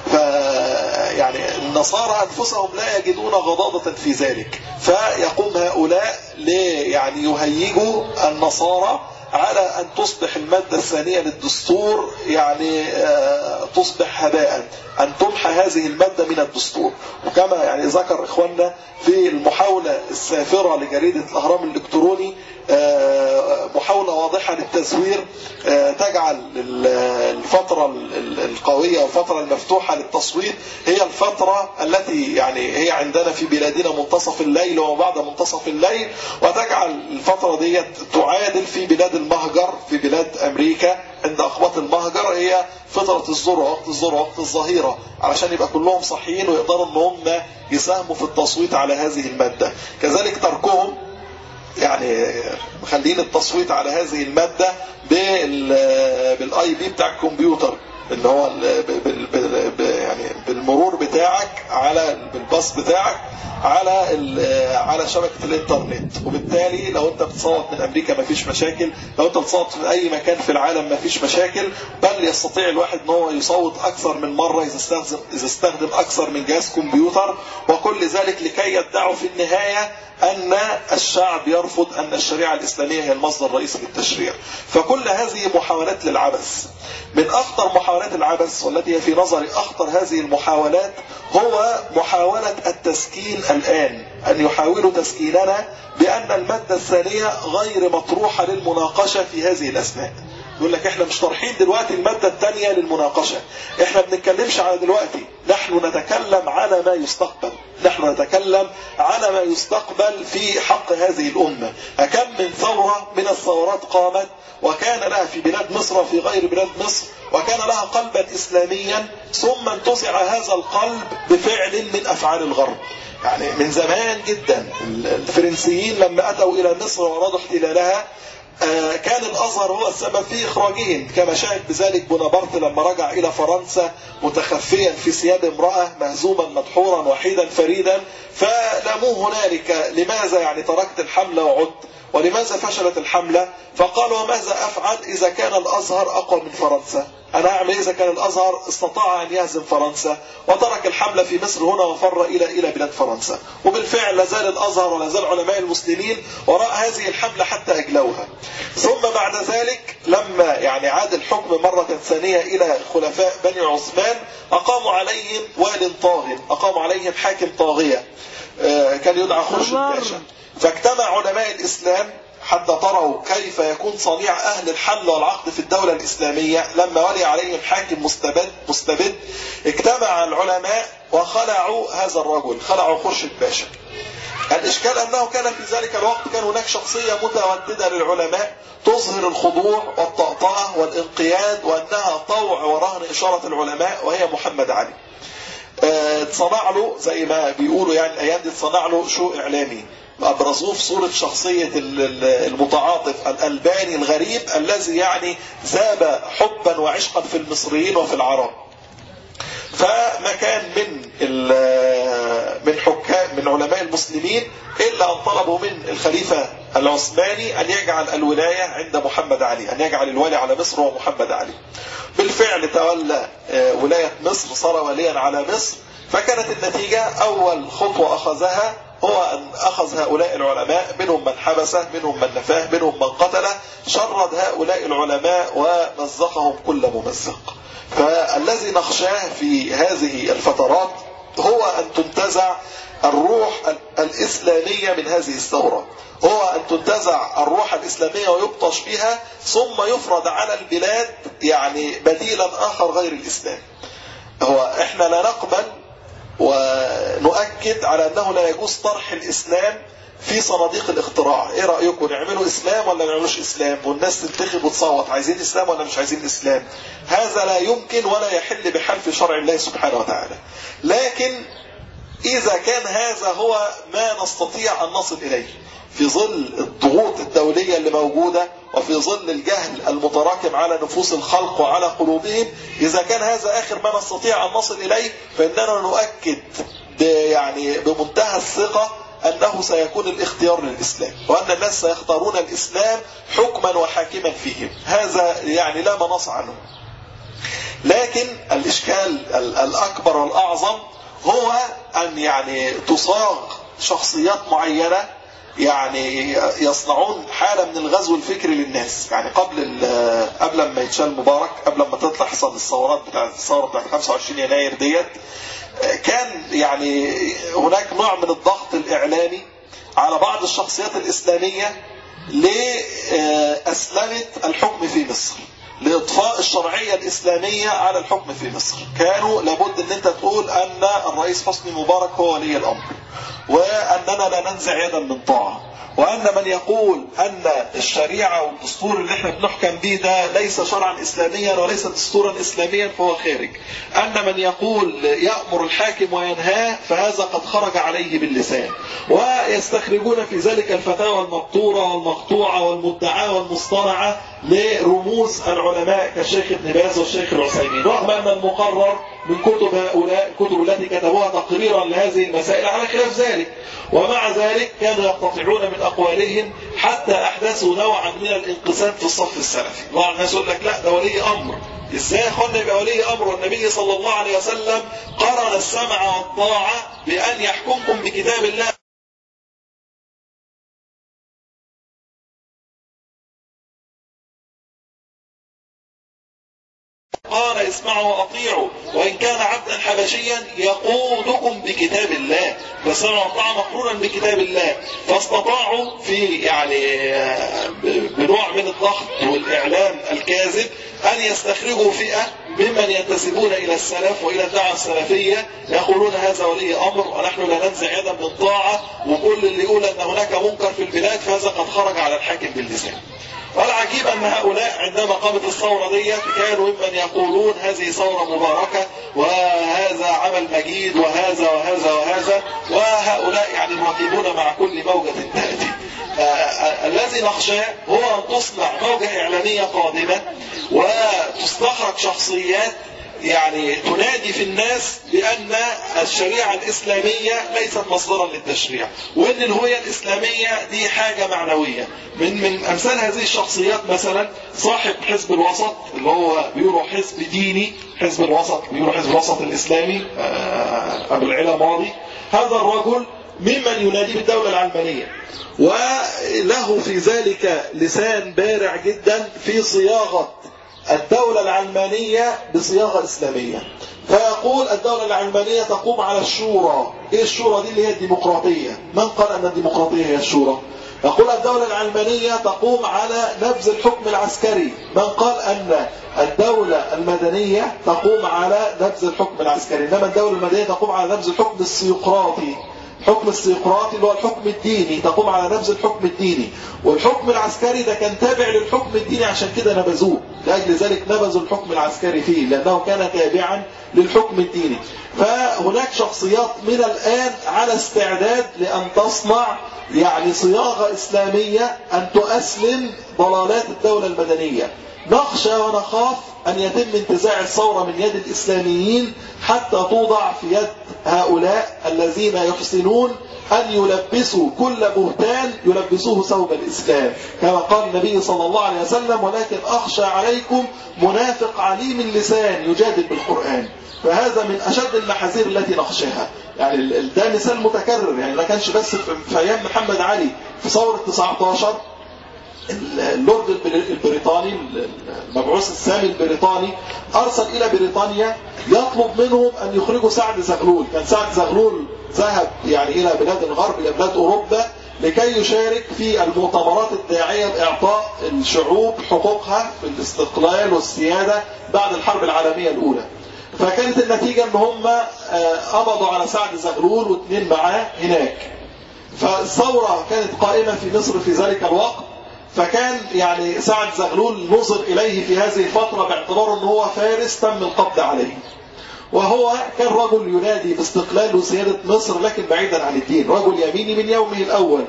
يعني النصارى أنفسهم لا يجدون غضاضة في ذلك، فيقوم هؤلاء يعني يهيجوا النصارى على أن تصبح المادة الثانية للدستور يعني تصبح هباء، أن تمحى هذه المادة من الدستور. وكما يعني ذكر إخواننا في المحاولة السافرة لجريدة الأهرام الإلكتروني، محاولة واضحة للتزوير تجعل الفترة القوية والفترة المفتوحة للتصويت هي الفترة التي يعني هي عندنا في بلادنا منتصف الليل وما بعد منتصف الليل، وتجعل الفترة دي تعادل في بلاد المهجر في بلاد أمريكا عند أقباط المهجر هي فترة الذروة، وقت الذروة، وقت الظهيرة، علشان يبقى كلهم صحيين ويقدروا ان هم يساهموا في التصويت على هذه المادة. كذلك تركهم يعني مخلين التصويت على هذه المادة بالاي بي بتاع الكمبيوتر اللي هو يعني بالمرور بتاعك على بالباص بتاعك على شبكة الانترنت. وبالتالي لو انت بتصوت من امريكا مفيش مشاكل، لو انت بتصوت من اي مكان في العالم مفيش مشاكل، بل يستطيع الواحد ان هو يصوت اكثر من مرة اذا استخدم اكثر من جهاز كمبيوتر. وكل ذلك لكي يدعوا في النهاية أن الشعب يرفض أن الشريعة الإسلامية هي المصدر الرئيسي للتشريع. فكل هذه محاولات للعبث. من أخطر محاولات العبث والتي هي في نظري أخطر هذه المحاولات هو محاولة التسكين الآن، أن يحاولوا تسكيننا بأن المادة الثانية غير مطروحة للمناقشة في هذه الأثناء. يقول لك احنا مش طرحين دلوقتي المادة الثانية للمناقشة، احنا بنتكلمش على دلوقتي، نحن نتكلم على ما يستقبل، نحن نتكلم على ما يستقبل في حق هذه الأمة. أكم من ثورة من الثورات قامت وكان لها في بلاد مصر وفي غير بلاد مصر وكان لها قلبا إسلاميا، ثم انتزع هذا القلب بفعل من أفعال الغرب. يعني من زمان جدا الفرنسيين لما أتوا إلى مصر وأرادوا احتلالها كان الأزهر هو السبب في إخراجهم، كما شاهد بذلك بونابرت لما رجع إلى فرنسا متخفيا في ثياب امرأة مهزوما مدحورا وحيدا فريدا، فلاموه هنالك لماذا يعني تركت الحملة وعدت، ولماذا فشلت الحملة؟ فقال وماذا أفعل إذا كان الأزهر أقوى من فرنسا؟ أنا أعمل إذا كان الأزهر استطاع أن يهزم فرنسا؟ وترك الحملة في مصر هنا وفر إلى بلاد فرنسا. وبالفعل لازال الأزهر ولازال علماء المسلمين وراء هذه الحملة حتى أجلوها. ثم بعد ذلك لما يعني عاد الحكم مرة ثانية إلى خلفاء بني عثمان أقاموا عليهم وال طاغن، أقاموا عليهم حاكم طاغية كان يدعى خرشد باشا. فاجتمع علماء الإسلام حتى تروا كيف يكون صنيع أهل الحل والعقد في الدولة الإسلامية لما ولي عليهم حاكم مستبد. اجتمع العلماء وخلعوا هذا الرجل، خلعوا خرشد باشا. الإشكال أنه كان في ذلك الوقت كان هناك شخصية متوددة للعلماء تظهر الخضوع والطأطأة والانقياد وأنها طوع ورهن إشارة العلماء، وهي محمد علي. اتصنع له زي ما بيقولوا يعني الأيام دي اتصنع له شو إعلامي، أبرزوه في صورة شخصية المتعاطف الألباني الغريب الذي يعني ذاب حبا وعشقا في المصريين وفي العرب. فما كان من علماء المسلمين إلا أن طلبوا من الخليفة العثماني أن يجعل الولاية عند محمد علي، أن يجعل الوالي على مصر هو محمد علي. بالفعل تولى ولاية مصر، صار واليا على مصر. فكانت النتيجة أول خطوة أخذها هو أن أخذ هؤلاء العلماء، منهم من حبسه، منهم من نفاه، منهم من قتله، شرد هؤلاء العلماء ومزقهم كل ممزق. فالذي نخشاه في هذه الفترات هو أن تنتزع الروح الإسلامية من هذه الثورة، هو أن تنتزع الروح الإسلامية ويبطش بها، ثم يفرض على البلاد يعني بديلا آخر غير الإسلام. هو إحنا لا نقبل ونؤكد على أنه لا يجوز طرح الإسلام في صناديق الاختراع. ايه رأيكم نعمله اسلام ولا نعملوش اسلام، والناس تنتخب وتصوت عايزين اسلام ولا مش عايزين اسلام؟ هذا لا يمكن ولا يحل بحال في شرع الله سبحانه وتعالى. لكن اذا كان هذا هو ما نستطيع ان نصل اليه في ظل الضغوط الدولية اللي موجودة وفي ظل الجهل المتراكم على نفوس الخلق وعلى قلوبهم، اذا كان هذا اخر ما نستطيع ان نصل اليه، فاننا نؤكد يعني بمنتهى الثقة أنه سيكون الاختيار للإسلام، وأن الناس سيختارون الإسلام حكما وحاكما فيهم. هذا يعني لا مناص عنه. لكن الإشكال الأكبر والأعظم هو أن يعني تصاغ شخصيات معينة يعني يصنعون حالة من الغزو الفكري للناس. يعني قبل ما يتشال مبارك، قبل ما تطلع حصل الثورات بتاعت الثورة بتاعت 25 يناير ديت، كان يعني هناك نوع من الضغط الإعلامي على بعض الشخصيات الإسلامية لأسلمت الحكم في مصر، لإطفاء الشرعية الإسلامية على الحكم في مصر. كانوا لابد أن أنت تقول أن الرئيس حسني مبارك هو ولي الأمر، وأننا لا ننزع يدا من طاعة، وأن من يقول أن الشريعة والدستور اللي احنا بنحكم به ده ليس شرعا إسلاميا وليس دستورا إسلاميا فهو خارج. أن من يقول يأمر الحاكم وينهاه فهذا قد خرج عليه باللسان. ويستخرجون في ذلك الفتاوى المقطورة والمقطوعة والمدعاة والمصطنعة لرموز العلماء كالشيخ ابن باز والشيخ العثيمين، رغم أن المقرر من كتب هؤلاء الكتب التي كتبوها تقريرا لهذه المسائل على خلاف ذلك. ومع ذلك كانوا يقتطعون من أقوالهم حتى أحدثوا نوعا من الانقسام في الصف السلفي. بعض الناس يقول لك لا ده ولي أمر. ازاي يا اخوانا يبقى ولي امر والنبي صلى الله عليه وسلم قرن السمع والطاعة بأن يحكمكم بكتاب الله؟ قال اسمعوا واطيعوا وان كان عبدا حبشيا يقودكم بكتاب الله، فالسمع والطاعة مقرونا بكتاب الله. فاستطاعوا في يعني بنوع من الضغط والاعلام الكاذب ان يستخرجوا فئة ممن ينتسبون الى السلف والى الدعوة السلفية يقولون هذا ولي امر ونحن لا ننزع يدا من طاعة، وكل اللي يقول ان هناك منكر في البلاد فهذا قد خرج على الحاكم باللسان. والعجيب أن هؤلاء عندما قامت الثورة دي كانوا ممن يقولون هذه ثورة مباركة وهذا عمل مجيد وهذا وهذا وهذا، وهؤلاء يعني مواكبون مع كل موجة تأتي. الذي نخشاه هو أن تصنع موجة إعلامية قادمة وتستخرج شخصيات يعني تنادي في الناس بأن الشريعة الإسلامية ليست مصدرا للتشريع، وأن الهوية الإسلامية دي حاجة معنوية. من أمثال هذه الشخصيات مثلا صاحب حزب الوسط اللي هو بيقولوا حزب ديني، حزب الوسط بيقولوا حزب الوسط الإسلامي، أبو العلا ماضي. هذا الرجل ممن ينادي بالدولة العلمانية، وله في ذلك لسان بارع جدا في صياغة الدولة العلمانية بصياغة إسلامية. فيقول الدولة العلمانية تقوم على الشورى. إيه الشورى دي؟ اللي هي الديمقراطية. من قال أن الديمقراطية هي الشورى؟ يقول الدولة العلمانية تقوم على نبذ الحكم العسكري. من قال أن الدولة المدنية تقوم على نبذ الحكم العسكري؟ إنما الدولة المدنية تقوم على نبذ الحكم السيقراطي. الحكم السيقراطي اللي هو الحكم الديني، تقوم على نبذ الحكم الديني. والحكم العسكري ده كان تابع للحكم الديني، عشان كده نبذوه، لأجل ذلك نبذوا الحكم العسكري فيه لأنه كان تابعا للحكم الديني. فهناك شخصيات من الآن على استعداد لأن تصنع يعني صياغة إسلامية أن تؤسلم ضلالات الدولة المدنية. نخشى ونخاف أن يتم انتزاع الثورة من يد الإسلاميين حتى توضع في يد هؤلاء الذين يحسنون أن يلبسوا كل بهتان يلبسوه ثوب الإسلام، كما قال النبي صلى الله عليه وسلم: ولكن أخشى عليكم منافق عليم اللسان يجادل بالقرآن. فهذا من أشد المحاذير التي نخشاها. يعني ده مثال متكرر، يعني ما كانش بس في أيام محمد علي في ثورة 19 اللورد البريطاني المبعوث السامي البريطاني أرسل إلى بريطانيا يطلب منهم أن يخرجوا سعد زغلول. كان سعد زغلول ذهب يعني إلى بلاد الغرب، إلى بلاد أوروبا، لكي يشارك في المؤتمرات الداعية لإعطاء الشعوب حقوقها في الاستقلال والسيادة بعد الحرب العالمية الأولى. فكانت النتيجة أن هم قبضوا على سعد زغلول واثنين معاه هناك. فالثورة كانت قائمة في مصر في ذلك الوقت، فكان يعني سعد زغلول نظر إليه في هذه الفترة باعتباره أنه هو فارس تم القبض عليه، وهو كان رجل ينادي باستقلال وسيادة مصر لكن بعيدا عن الدين، رجل يميني من يومه الأول.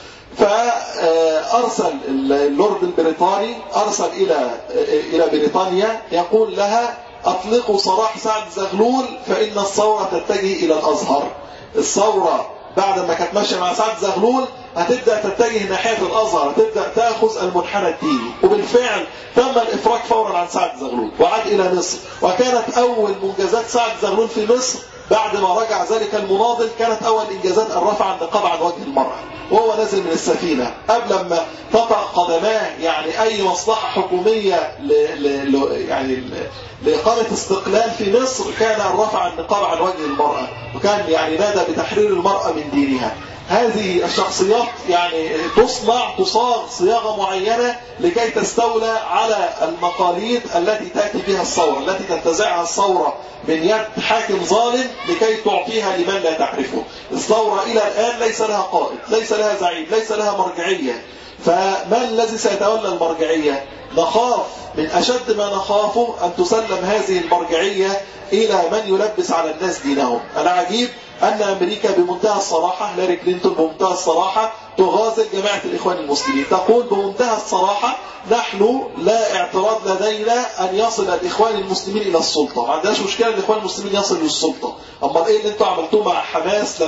فأرسل اللورد البريطاني أرسل إلى بريطانيا يقول لها: أطلقوا سراح سعد زغلول فإن الثورة تتجه إلى الأزهر. الثورة بعد ما كانت ماشيه مع سعد زغلول هتبدا تتجه ناحيه الازهر، هتبدا تاخذ المنحنى الديني. وبالفعل تم الافراج فورا عن سعد زغلول وعاد الى مصر. وكانت اول منجزات سعد زغلول في مصر بعد ما رجع ذلك المناضل كانت اول انجازات ان رفع النقاب عن وجه المرأة وهو نازل من السفينه، قبل ما تطأ قدماه يعني اي مصلحه حكوميه يعني لإقامة استقلال في مصر كان الرفع النقاب عن وجه المرأة، وكان يعني نادى بتحرير المرأة من دينها. هذه الشخصيات يعني تصاغ صياغة معينة لكي تستولى على المقاليد التي تأتي بها الثورة، التي تنتزعها الثورة من يد حاكم ظالم لكي تعطيها لمن لا تعرفه. الثورة إلى الآن ليس لها قائد، ليس لها زعيم، ليس لها مرجعية. فمن الذي سيتولى المرجعية؟ نخاف من أشد ما نخافه أن تسلم هذه المرجعية إلى من يلبس على الناس دينهم. أنا عجيب أن أمريكا بمنتهى الصراحة، هيلاري كلينتون بمنتهى الصراحة تغازل جماعة الإخوان المسلمين، تقول بمنتهى الصراحة نحن لا اعتراض لدينا أن يصل الإخوان المسلمين إلى السلطة، ما عندناش مشكلة أن الإخوان المسلمين يصلوا للسلطة. أما إيه اللي أنتوا عملتوه مع حماس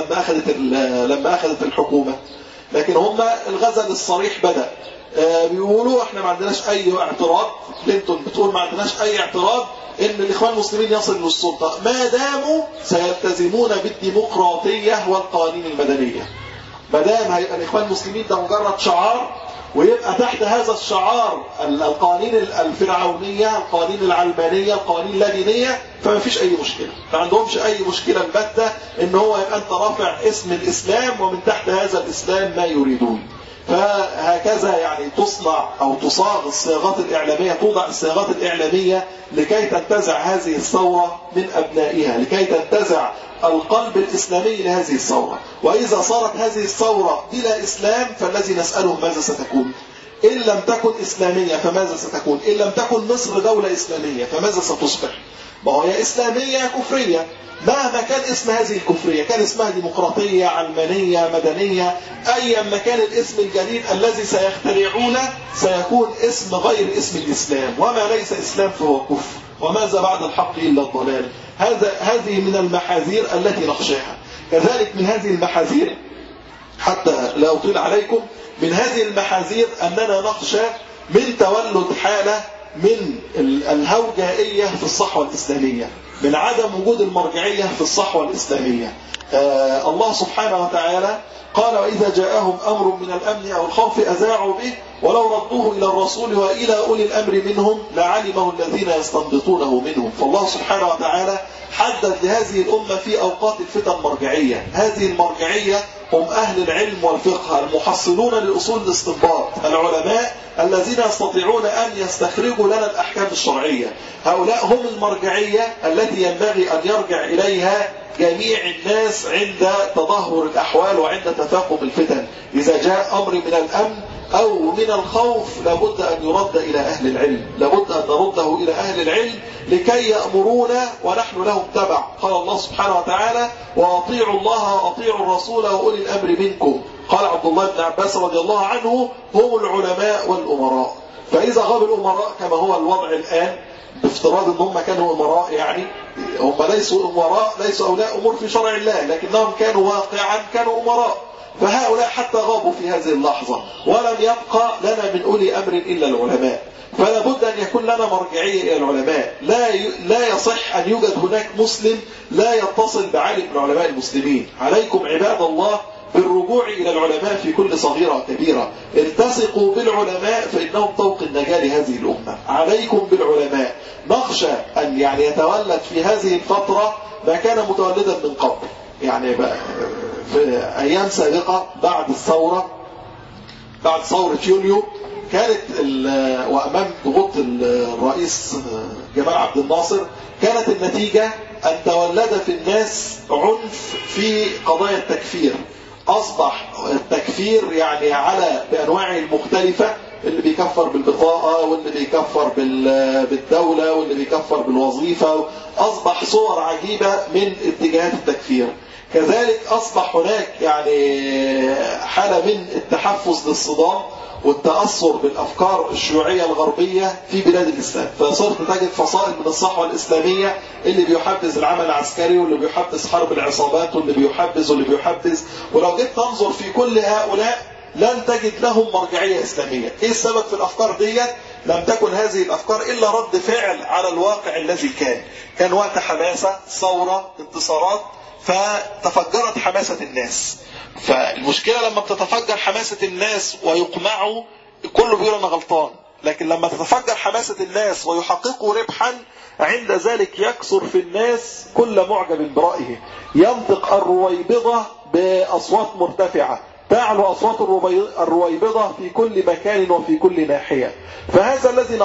لما أخذت الحكومة؟ لكن هم الغزل الصريح بدأ. بيقولوا احنا ما عندناش اي اعتراض، كلينتون بتقول ما عندناش اي اعتراض ان الاخوان المسلمين يصلوا للسلطه ما داموا سيلتزمون بالديمقراطيه والقوانين المدنيه. ما دام هيبقى الاخوان المسلمين ده مجرد شعار ويبقى تحت هذا الشعار القوانين الفرعونيه، القوانين العلمانيه، القوانين اللادينيه، فما فيش اي مشكله. ما عندهمش اي مشكله البتة ان هو يبقى انت رافع اسم الاسلام ومن تحت هذا الاسلام ما يريدون. فهكذا يعني تصنع أو تصاغ الصياغات الإعلامية، توضع الصياغات الإعلامية لكي تنتزع هذه الثورة من أبنائها، لكي تنتزع القلب الإسلامي لهذه الثورة. وإذا صارت هذه الثورة بلا إسلام فالذي نسأله ماذا ستكون؟ إن لم تكن إسلامية فماذا ستكون؟ إن لم تكن مصر دولة إسلامية فماذا ستصبح؟ ما هي إسلامية كفرية، مهما كان اسم هذه الكفرية، كان اسمها ديمقراطية، علمانية، مدنية، أيا ما كان الاسم الجديد الذي سيخترعونه سيكون اسم غير اسم الإسلام، وما ليس إسلام فهو كفر، وماذا بعد الحق إلا الضلال. هذه من المحاذير التي نخشاها. كذلك من هذه المحاذير، حتى لا أطيل عليكم، من هذه المحاذير أننا نخشى من تولد حالة من الهوجائية في الصحوة الإسلامية، من عدم وجود المرجعية في الصحوة الإسلامية. الله سبحانه وتعالى قال وإذا جاءهم أمر من الأمن أو الخوف أذاعوا به ولو ردوه إلى الرسول وإلى أولي الأمر منهم لعلمه الذين يستنبطونه منهم. فالله سبحانه وتعالى حدد لهذه الأمة في أوقات الفتن مرجعية. هذه المرجعية هم أهل العلم والفقه المحصلون لأصول الاستنباط، العلماء الذين يستطيعون أن يستخرجوا لنا الأحكام الشرعية. هؤلاء هم المرجعية التي ينبغي أن يرجع إليها جميع الناس عند تدهور الأحوال وعند تفاقم الفتن. إذا جاء أمر من الأمن أو من الخوف لابد أن يرد إلى أهل العلم، لابد أن نرده إلى أهل العلم لكي يأمرونا ونحن لهم تبع. قال الله سبحانه وتعالى وأطيعوا الله وأطيعوا الرسول وأولي الأمر منكم. قال عبد الله بن عباس رضي الله عنه هم العلماء والأمراء. فإذا غاب الأمراء كما هو الوضع الآن، بافتراض ان هم كانوا امراء، يعني هم ليسوا امراء، ليسوا اولياء امور في شرع الله، لكنهم كانوا واقعا كانوا امراء. فهؤلاء حتى غابوا في هذه اللحظة ولم يبقى لنا من اولي امر الا العلماء. فلا بد ان يكون لنا مرجعية الى العلماء. لا يصح ان يوجد هناك مسلم لا يتصل بعالم من علماء المسلمين. عليكم عباد الله بالرجوع إلى العلماء في كل صغيرة وكبيرة. التصقوا بالعلماء فإنهم طوق النجاة لهذه الأمة. عليكم بالعلماء. نخشى أن يعني يتولد في هذه الفترة ما كان متولدا من قبل. يعني في أيام سابقة بعد الثورة، بعد ثورة يوليو، كانت وأمام ضغوط الرئيس جمال عبد الناصر كانت النتيجة أن تولد في الناس عنف في قضايا التكفير. أصبح التكفير يعني على بأنواعه المختلفة اللي بيكفر بالبطاقة واللي بيكفر بالدولة واللي بيكفر بالوظيفة. أصبح صور عجيبة من اتجاهات التكفير. كذلك أصبح هناك يعني حالة من التحفز للصدام والتأثر بالأفكار الشيوعية الغربية في بلاد الإسلام. فصرت تجد فصائل من الصحوة الإسلامية اللي بيحبذ العمل العسكري واللي بيحبذ حرب العصابات واللي بيحبذ ولو جيت تنظر في كل هؤلاء لن تجد لهم مرجعية إسلامية. إيه السبب في الأفكار ديت؟ لم تكن هذه الأفكار إلا رد فعل على الواقع الذي كان وقت حماسة، ثورة، انتصارات، فتفجرت حماسة الناس. فالمشكلة لما بتتفجر حماسة الناس ويقمعوا كله بيقول أنا غلطان، لكن لما تتفجر حماسة الناس ويحققوا ربحا عند ذلك يكثر في الناس كل معجب برأيه. ينطق الرويبضة بأصوات مرتفعة، تعلو أصوات الرويبضة في كل مكان وفي كل ناحية. فهذا الذي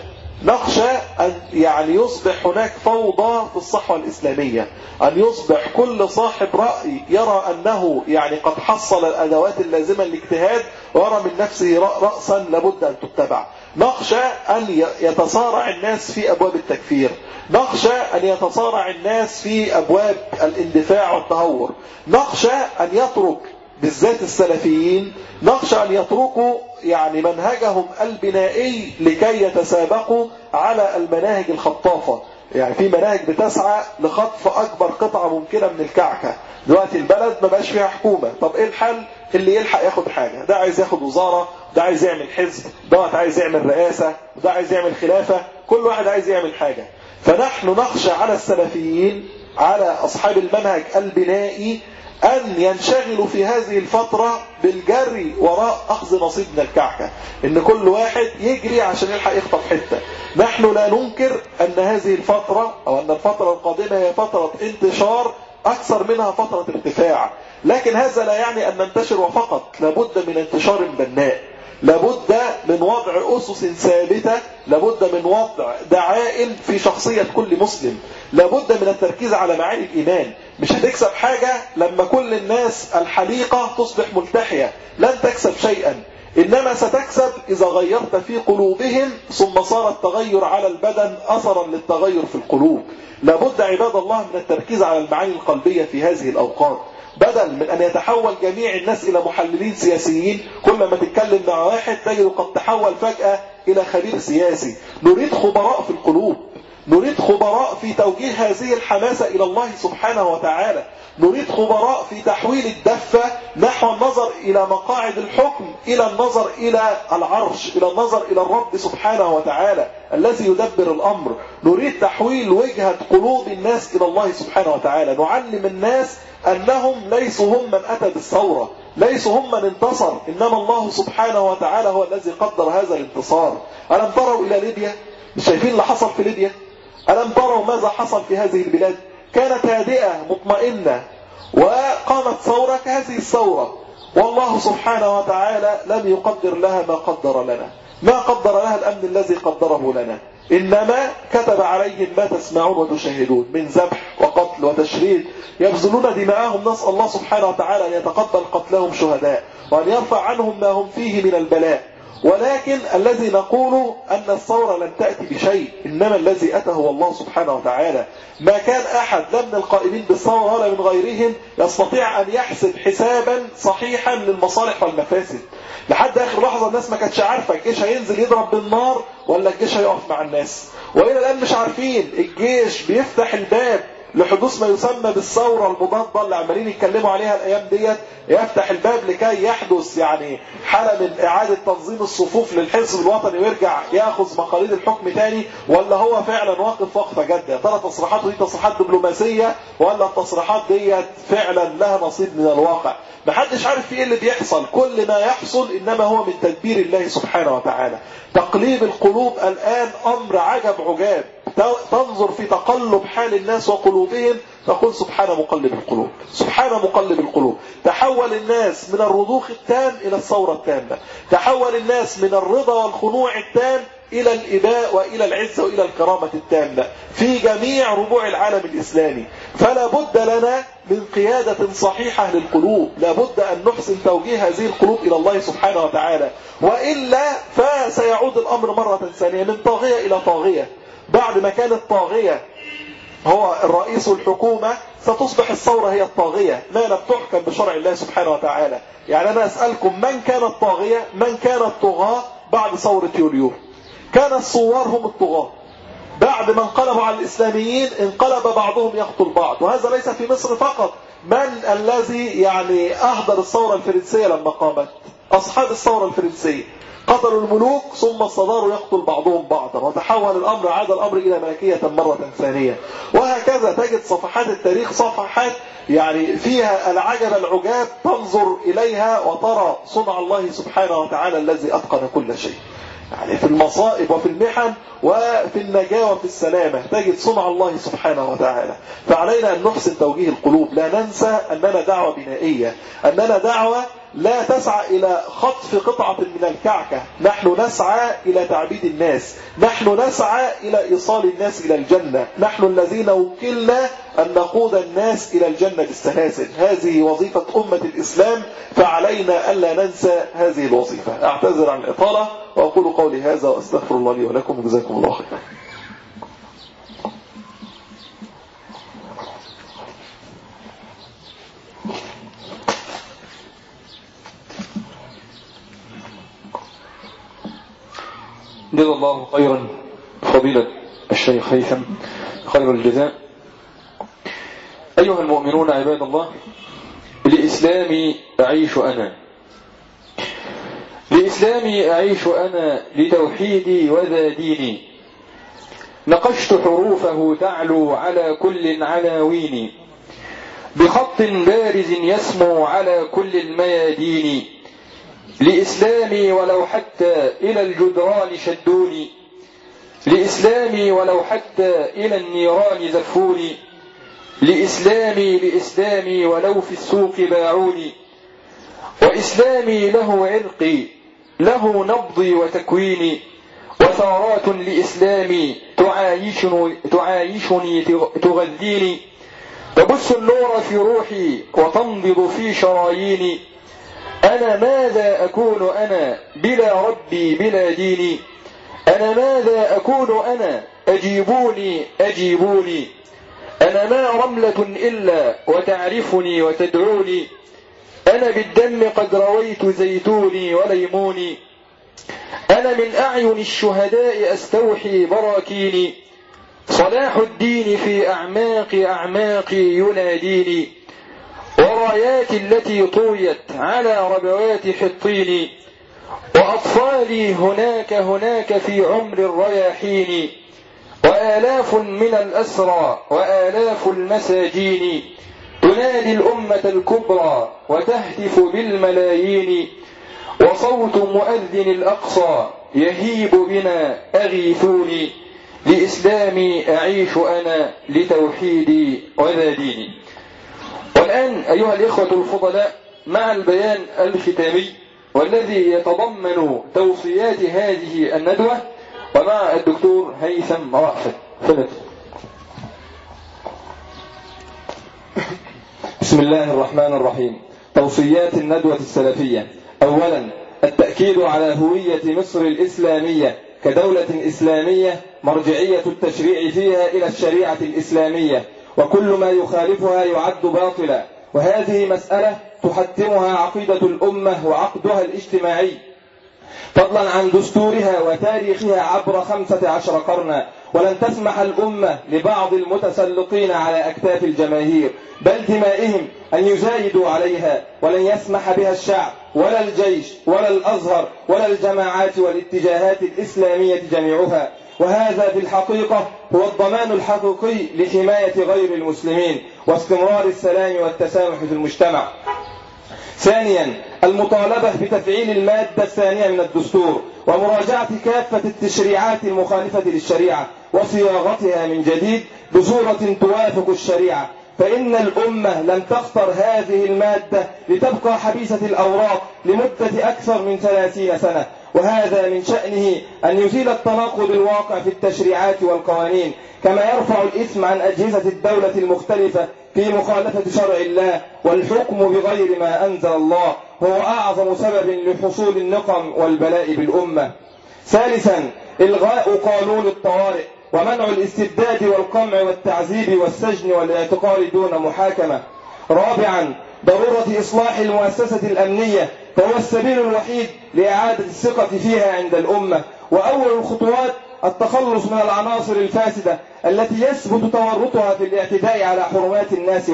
نخشى أن يعني يصبح هناك فوضى في الصحوة الإسلامية، أن يصبح كل صاحب رأي يرى أنه يعني قد حصل الأدوات اللازمة للاجتهاد ويرى من نفسه رأسا لابد أن تتبع. نخشى أن يتصارع الناس في أبواب التكفير، نخشى أن يتصارع الناس في أبواب الاندفاع والتهور، نخشى أن يترك بالذات السلفيين، نخشى أن يتركوا يعني منهجهم البنائي لكي يتسابقوا على المناهج الخطافة. يعني في مناهج بتسعى لخطف أكبر قطعة ممكنة من الكعكة. دلوقتي البلد ما بقاش فيها حكومة، طب إيه الحل؟ اللي يلحق ياخد حاجة، ده عايز ياخد وزارة، ده عايز يعمل حزب، ده عايز يعمل رئاسة، ده عايز يعمل خلافة، كل واحد عايز يعمل حاجة. فنحن نخشى على السلفيين، على أصحاب المنهج البنائي، أن ينشغلوا في هذه الفترة بالجري وراء أخذ نصيب من الكعكة، إن كل واحد يجري عشان يلحق يخطف حتة. نحن لا ننكر أن هذه الفترة أو أن الفترة القادمة هي فترة انتشار أكثر منها فترة ارتفاع، لكن هذا لا يعني أن ننتشر وفقط، لابد من انتشار بناء، لابد من وضع أسس ثابتة، لابد من وضع دعائم في شخصية كل مسلم، لابد من التركيز على معاني الإيمان. مش هتكسب حاجة لما كل الناس الحليقة تصبح ملتحية، لن تكسب شيئا، إنما ستكسب إذا غيرت في قلوبهم، ثم صار التغير على البدن أثرا للتغير في القلوب. لابد عباد الله من التركيز على المعاني القلبية في هذه الأوقات، بدل من أن يتحول جميع الناس إلى محللين سياسيين. كل ما تتكلم مع واحد تجد قد تحول فجأة إلى خبير سياسي. نريد خبراء في القلوب، نريد خبراء في توجيه هذه الحماسة إلى الله سبحانه وتعالى، نريد خبراء في تحويل الدفة نحو النظر إلى مقاعد الحكم، إلى النظر إلى العرش، إلى النظر إلى الرب سبحانه وتعالى الذي يدبر الأمر. نريد تحويل وجهة قلوب الناس إلى الله سبحانه وتعالى. نعلم الناس أنهم ليسوا هم من أتى بالثورة، ليسوا هم من انتصر، إنما الله سبحانه وتعالى هو الذي قدر هذا الانتصار. ألم تروا إلى ليبيا؟ مش شايفين اللي حصل في ليبيا؟ ألم تروا ماذا حصل في هذه البلاد؟ كانت هادئة مطمئنة وقامت ثورة كهذه الثورة، والله سبحانه وتعالى لم يقدر لها ما قدر لنا، ما قدر لها الأمن الذي قدره لنا، إنما كتب عليهم ما تسمعون وتشاهدون من ذبح وقتل وتشريد، يبذلون دماءهم. نسأل الله سبحانه وتعالى أن يتقبل قتلهم شهداء وأن يرفع عنهم ما هم فيه من البلاء. ولكن الذي نقول أن الثورة لم تأتي بشيء، إنما الذي أتى هو الله سبحانه وتعالى. ما كان أحد لا من القائمين بالثورة ولا من غيرهم يستطيع أن يحسب حسابا صحيحا للمصالح والمفاسد. لحد آخر لحظة الناس ما كانتش عارفة الجيش هينزل يضرب بالنار ولا الجيش هيقف مع الناس، وإلى الآن مش عارفين. الجيش بيفتح الباب لحدوث ما يسمى بالثورة المضادة اللي عمالين يتكلموا عليها الأيام ديت، يفتح الباب لكي يحدث يعني حالة من إعادة تنظيم الصفوف للحزب الوطني ويرجع يأخذ مقاليد الحكم تاني، ولا هو فعلا واقف وقفة جادة؟ يا ترى تصريحاته دي تصريحات دبلوماسية ولا التصريحات ديت فعلا لها نصيب من الواقع؟ محدش عارف في ايه اللي بيحصل. كل ما يحصل إنما هو من تدبير الله سبحانه وتعالى. تقليب القلوب الآن أمر عجب عجاب. تنظر في تقلب حال الناس وقلوبهم تقول سبحان مقلب القلوب، سبحان مقلب القلوب. تحول الناس من الرضوخ التام إلى الثورة التامة، تحول الناس من الرضا والخنوع التام إلى الإباء وإلى العزة وإلى الكرامة التامة في جميع ربوع العالم الإسلامي. فلا بد لنا من قيادة صحيحة للقلوب، لا بد أن نحسن توجيه هذه القلوب إلى الله سبحانه وتعالى، وإلا فسيعود الأمر مرة ثانية من طاغية إلى طاغية. بعد ما كانت طاغية هو الرئيس الحكومة، ستصبح الثورة هي الطاغية ما لم تحكم بشرع الله سبحانه وتعالى. يعني أنا أسألكم، من كان الطاغية؟ من كان الطغاة بعد ثورة يوليو؟ كان الثوار هم الطغاة. بعد ما انقلبوا على الإسلاميين انقلب بعضهم يقتل بعض، وهذا ليس في مصر فقط. من الذي يعني أهدر الثورة الفرنسية لما قامت؟ أصحاب الثورة الفرنسية قتلوا الملوك ثم استداروا يقتل بعضهم بعضا، وتحول الأمر، عاد الأمر إلى ملكية مرة ثانية. وهكذا تجد صفحات التاريخ صفحات يعني فيها العجب العجاب، تنظر إليها وترى صنع الله سبحانه وتعالى الذي أتقن كل شيء. يعني في المصائب وفي المحن وفي النجاة وفي السلامة تجد صنع الله سبحانه وتعالى. فعلينا أن نحسن توجيه القلوب، لا ننسى أننا دعوة بنائية، أننا دعوة لا تسعى إلى خطف قطعة من الكعكة، نحن نسعى إلى تعبيد الناس، نحن نسعى إلى إيصال الناس إلى الجنة، نحن الذين وكلنا أن نقود الناس إلى الجنة بالسلاسل. هذه وظيفة أمة الإسلام، فعلينا ألا ننسى هذه الوظيفة. أعتذر عن الإطالة وأقول قولي هذا وأستغفر الله لي ولكم، وجزاكم الله خيرا. جزا الله خيرا فضيلة الشيخ هيثم خير الجزاء. أيها المؤمنون عباد الله، لإسلامي أعيش أنا، لإسلامي أعيش أنا، لتوحيدي وذا ديني، نقشت حروفه تعلو على كل العناوين، بخط بارز يسمو على كل الميادين، لإسلامي ولو حتى إلى الجدران شدوني، لإسلامي ولو حتى إلى النيران زفوني، لإسلامي ولو في السوق باعوني، وإسلامي له عرقي له نبضي وتكويني، وثارات لإسلامي تعايشني تغذيني، تبث النور في روحي وتنبض في شراييني. أنا ماذا أكون أنا بلا ربي بلا ديني؟ أنا ماذا أكون أنا؟ أجيبوني أجيبوني. أنا ما رملة إلا وتعرفني وتدعوني، أنا بالدم قد رويت زيتوني وليموني، أنا من أعين الشهداء أستوحي براكيني، صلاح الدين في أعماقي يناديني، وراياتي التي طويت على ربوات حطيني، وأطفالي هناك في عمر الرياحين، وآلاف من الأسرى وآلاف المساجين، تنادي الأمة الكبرى وتهتف بالملايين، وصوت مؤذن الأقصى يهيب بنا أغيثوني، لإسلامي أعيش أنا، لتوحيدي وذا ديني. والآن أيها الإخوة الفضلاء، مع البيان الختامي والذي يتضمن توصيات هذه الندوة، ومع الدكتور هيثم رأفت. بسم الله الرحمن الرحيم. توصيات الندوة السلفية. أولا، التأكيد على هوية مصر الإسلامية كدولة إسلامية مرجعية التشريع فيها إلى الشريعة الإسلامية، وكل ما يخالفها يعد باطلا، وهذه مسألة تحتمها عقيدة الأمة وعقدها الاجتماعي، فضلا عن دستورها وتاريخها عبر 15 قرنا. ولن تسمح الأمة لبعض المتسلطين على أكتاف الجماهير بل دمائهم أن يزايدوا عليها، ولن يسمح بها الشعب ولا الجيش ولا الأزهر ولا الجماعات والاتجاهات الإسلامية جميعها. وهذا في الحقيقة هو الضمان الحقيقي لحماية غير المسلمين واستمرار السلام والتسامح في المجتمع. ثانيا، المطالبة بتفعيل المادة الثانية من الدستور ومراجعة كافة التشريعات المخالفة للشريعة وصياغتها من جديد بصورة توافق الشريعة، فإن الأمة لم تختر هذه المادة لتبقى حبيسة الأوراق لمدة أكثر من 30 سنة، وهذا من شأنه أن يزيل التناقض الواقع في التشريعات والقوانين، كما يرفع الإثم عن أجهزة الدولة المختلفة في مخالفة شرع الله والحكم بغير ما أنزل الله هو أعظم سبب لحصول النقم والبلاء بالأمة. ثالثا، إلغاء قانون الطوارئ ومنع الاستبداد والقمع والتعذيب والسجن والاعتقال دون محاكمة. رابعا، ضرورة إصلاح المؤسسة الأمنية، فهو السبيل الوحيد لإعادة الثقة فيها عند الأمة، وأول الخطوات التخلص من العناصر الفاسدة التي يثبت تورطها في الاعتداء على حرمات الناس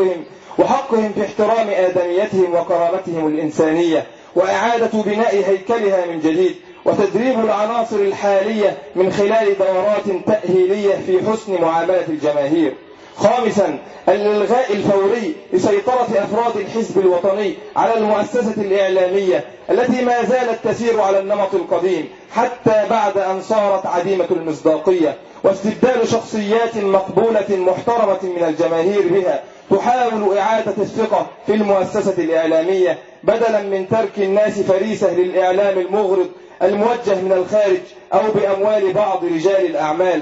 وحقهم في احترام آدميتهم وكرامتهم الإنسانية، وإعادة بناء هيكلها من جديد، وتدريب العناصر الحالية من خلال دورات تأهيلية في حسن معاملة الجماهير. خامسا، الإلغاء الفوري لسيطرة أفراد الحزب الوطني على المؤسسة الإعلامية التي ما زالت تسير على النمط القديم حتى بعد أن صارت عديمة المصداقية، واستبدال شخصيات مقبولة محترمة من الجماهير بها تحاول إعادة الثقة في المؤسسة الإعلامية بدلا من ترك الناس فريسة للإعلام المغرض الموجه من الخارج أو بأموال بعض رجال الأعمال.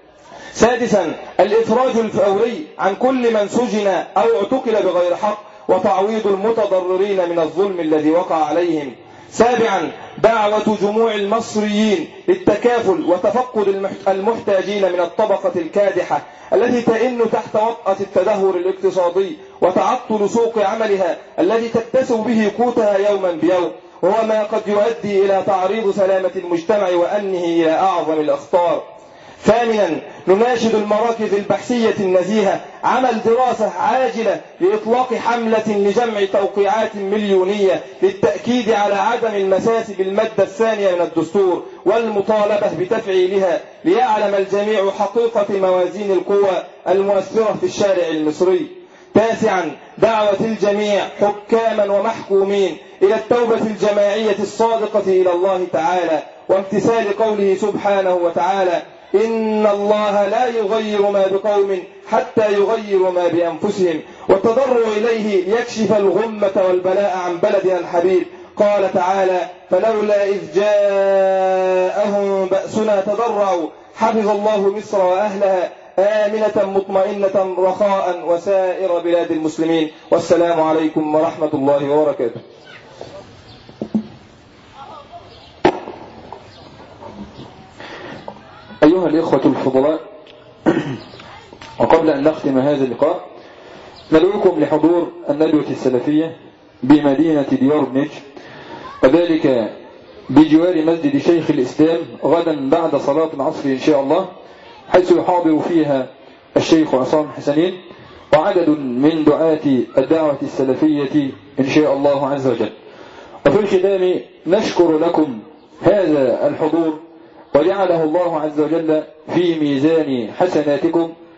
سادسا، الإفراج الفوري عن كل من سجن أو اعتقل بغير حق وتعويض المتضررين من الظلم الذي وقع عليهم. سابعا، دعوة جموع المصريين للتكافل وتفقد المحتاجين من الطبقة الكادحة التي تئن تحت وطأة التدهور الاقتصادي وتعطل سوق عملها الذي تكتسب به قوتها يوما بيوم، وهو ما قد يؤدي إلى تعريض سلامة المجتمع وأمنه إلى أعظم الأخطار. ثامنا، نناشد المراكز البحثية النزيهة عمل دراسة عاجلة لإطلاق حملة لجمع توقيعات مليونية للتأكيد على عدم المساس بالمادة الثانية من الدستور والمطالبة بتفعيلها، ليعلم الجميع حقيقة موازين القوى المؤثرة في الشارع المصري. تاسعا، دعوة الجميع حكاما ومحكومين إلى التوبة الجماعية الصادقة إلى الله تعالى، وامتثال قوله سبحانه وتعالى: إن الله لا يغير ما بقوم حتى يغيروا ما بأنفسهم، والتضرع إليه يكشف الغمة والبلاء عن بلدنا الحبيب. قال تعالى: فلولا إذ جاءهم بأسنا تضرعوا حفظ الله مصر وأهلها آمنة مطمئنة رخاء وسائر بلاد المسلمين. والسلام عليكم ورحمة الله وبركاته. أيها الإخوة الفضلاء، وقبل أن نختم هذا اللقاء ندعوكم لحضور الندوة السلفية بمدينة دياربنج، وذلك بجوار مسجد شيخ الإسلام غدا بعد صلاة العصر إن شاء الله، حيث يحاضر فيها الشيخ عصام حسنين وعدد من دعاة الدعوة السلفية إن شاء الله عز وجل. وفي الختام نشكر لكم هذا الحضور وجعله الله عز وجل في ميزان حسناتكم،